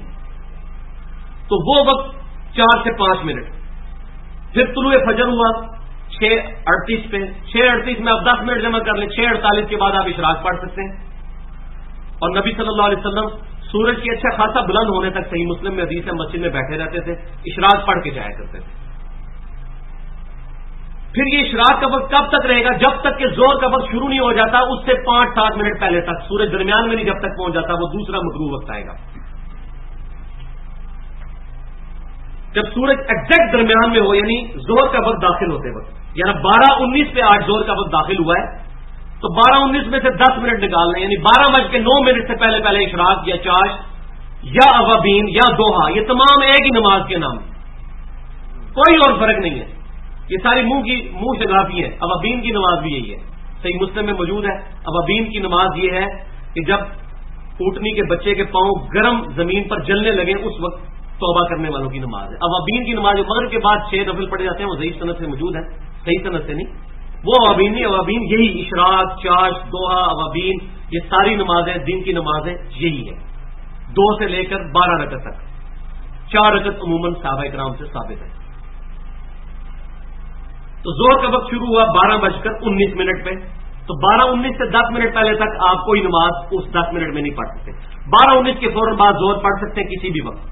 تو وہ وقت 4 سے 5 منٹ. پھر طلوع فجر ہوا 6:38 پہ. 6:38 میں آپ 10 منٹ جمع کر لیں. 6:48 کے بعد آپ اشراق پڑھ سکتے ہیں. اور نبی صلی اللہ علیہ وسلم سورج کی اچھا خاصا بلند ہونے تک, صحیح مسلم میں حدیث ہے, مسجد میں بیٹھے رہتے تھے, اشراق پڑھ کے جایا کرتے تھے. پھر یہ اشراق کا وقت کب تک رہے گا؟ جب تک کہ زور کا وقت شروع نہیں ہو جاتا, اس سے 5-7 منٹ پہلے تک. سورج درمیان میں نہیں جب تک پہنچ جاتا, وہ دوسرا مکروہ وقت آئے گا. جب سورج ایگزیکٹ درمیان میں ہو, یعنی زور کا وقت داخل ہوتے وقت, یعنی 12:19 پہ آج زور کا وقت داخل ہوا ہے, تو 12:19 میں سے 10 منٹ نکال لیں, یعنی 12:09 سے پہلے پہلے اشراق یا چاش یا اوابین یا دوہا, یہ تمام ایک ہی نماز کے نام, کوئی اور فرق نہیں ہے. یہ ساری منہ شگافی ہے. اوابین کی نماز بھی یہی ہے, صحیح مسلم میں موجود ہے. اوابین کی نماز یہ ہے کہ جب اونٹنی کے بچے کے پاؤں گرم زمین پر جلنے لگے, اس وقت توبہ کرنے والوں کی نماز ہے. اوابین کی نماز جو مغرب کے بعد 6 نفل پڑے جاتے ہیں, وہ ضعیف سند سے موجود ہے, صحیح سند سے نہیں. وہ اوابین نہیں, اوابین یہی اشراق, چاش, دوہا, اوابین, یہ ساری نمازیں دین کی نمازیں یہی ہے. 2 سے لے کر 12 رکعت تک. 4 رکعت عموماً صحابہ کرام سے ثابت ہے. تو زور کا وقت شروع ہوا 12:19 پہ. تو 12:19 سے 10 منٹ پہلے تک آپ کوئی نماز اس 10 منٹ میں نہیں پڑھ سکتے. 12:19 کے فوراً بعد زور پڑھ سکتے ہیں کسی بھی وقت.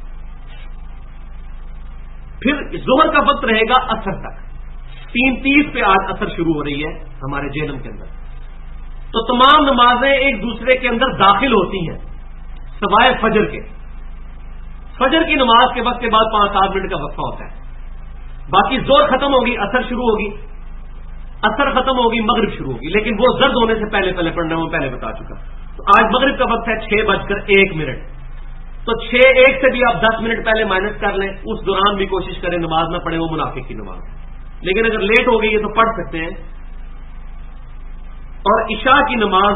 پھر زہر کا وقت رہے گا عصر تک. 3:30 پہ آج عصر شروع ہو رہی ہے ہمارے جہلم کے اندر. تو تمام نمازیں ایک دوسرے کے اندر داخل ہوتی ہیں سوائے فجر کے. فجر کی نماز کے وقت کے بعد 5-7 منٹ کا وقفہ ہوتا ہے. باقی زور ختم ہوگی، اثر شروع ہوگی، اثر ختم ہوگی، مغرب شروع ہوگی. لیکن وہ زرد ہونے سے پہلے پڑھنا ہے، وہ پہلے بتا چکا. تو آج مغرب کا وقت ہے 6:01. تو 6:01 سے بھی آپ 10 منٹ پہلے مائنس کر لیں. اس دوران بھی کوشش کریں نماز نہ پڑھیں، وہ منافق کی نماز. لیکن اگر لیٹ ہو گئی ہے تو پڑھ سکتے ہیں. اور عشاء کی نماز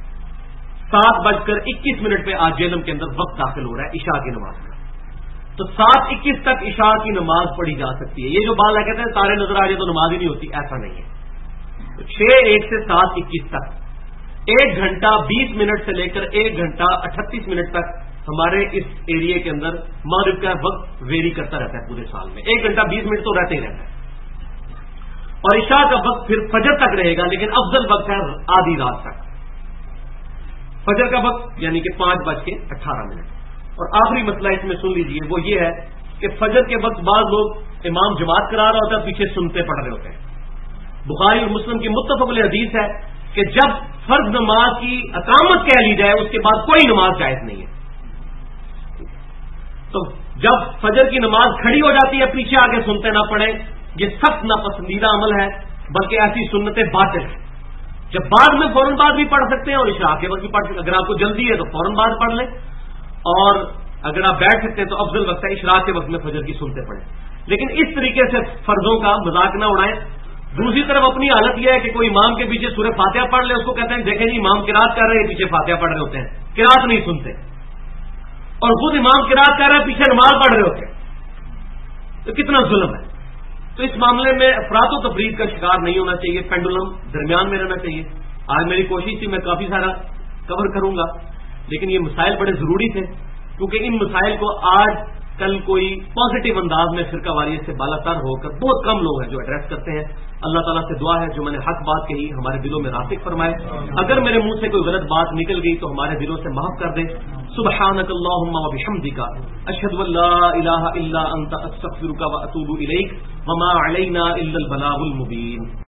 7:21 پہ آج جہلم کے اندر وقت داخل ہو رہا ہے عشاء کی نماز کا. تو 7:21 تک عشاء کی نماز پڑھی جا سکتی ہے. یہ جو بات کہتے ہیں تارے نظر آ جائے تو نماز ہی نہیں ہوتی، ایسا نہیں ہے. تو 6:01 سے 7:21 تک 1 گھنٹہ 20 منٹ سے لے کر 1 گھنٹہ 38 منٹ تک ہمارے اس ایریے کے اندر مغرب کا وقت ویری کرتا رہتا ہے پورے سال میں. 1 گھنٹہ 20 منٹ تو رہتے ہی رہتا ہے. اور عشاء کا وقت پھر فجر تک رہے گا، لیکن افضل وقت ہے آدھی رات تک. فجر کا وقت یعنی کہ 5:18. اور آخری مسئلہ اس میں سن لیجئے، وہ یہ ہے کہ فجر کے وقت بعض لوگ امام جماعت کرا رہا ہوتا ہے، پیچھے سنتے پڑھ رہے ہوتے ہیں. بخاری اور مسلم کی متفق علیہ حدیث ہے کہ جب فرض نماز کی اقامت کہہ لی جائے اس کے بعد کوئی نماز جائز نہیں ہے. تو جب فجر کی نماز کھڑی ہو جاتی ہے پیچھے آگے سنتے نہ پڑھیں، یہ سخت ناپسندیدہ عمل ہے، بلکہ ایسی سنتیں باطل ہیں. جب بعد میں فوراً بعد بھی پڑھ سکتے ہیں اور عشاء کے وقت بھی پڑھ سکتے ہیں. اگر آپ کو جلدی ہے تو فوراً بعد پڑھ لیں، اور اگر آپ بیٹھ سکتے ہیں تو افضل وقت ہے اشراق کے وقت میں فجر کی سنتے پڑھیں. لیکن اس طریقے سے فرضوں کا مذاق نہ اڑائیں. دوسری طرف اپنی حالت یہ ہے کہ کوئی امام کے پیچھے سورہ فاتحہ پڑھ لے، اس کو کہتے ہیں دیکھیں جی امام قرات کر رہے ہیں، پیچھے فاتحہ پڑھ رہے ہوتے ہیں، قرات نہیں سنتے. اور خود امام قرات کر رہے ہیں، پیچھے نماز پڑھ رہے ہوتے ہیں. تو کتنا ظلم ہے. تو اس معاملے میں افراط و تفریط کا شکار نہیں ہونا چاہیے، پینڈولم درمیان میں رہنا چاہیے. آج میری کوشش تھی میں کافی سارا کور کروں گا، لیکن یہ مسائل بڑے ضروری تھے کیونکہ ان مسائل کو آج کل کوئی پازیٹو انداز میں فرقہ واریت سے بالا تر ہو کر بہت کم لوگ ہیں جو ایڈریس کرتے ہیں. اللہ تعالیٰ سے دعا ہے جو میں نے حق بات کہی ہمارے دلوں میں راسخ فرمائے. اگر میرے منہ سے کوئی غلط بات نکل گئی تو ہمارے دلوں سے معاف کر دے. سبحانک اللہم و بحمدک اشہد ان لا الہ الا انت استغفرک و اتوب الیک وما علینا الا البلاغ المبین.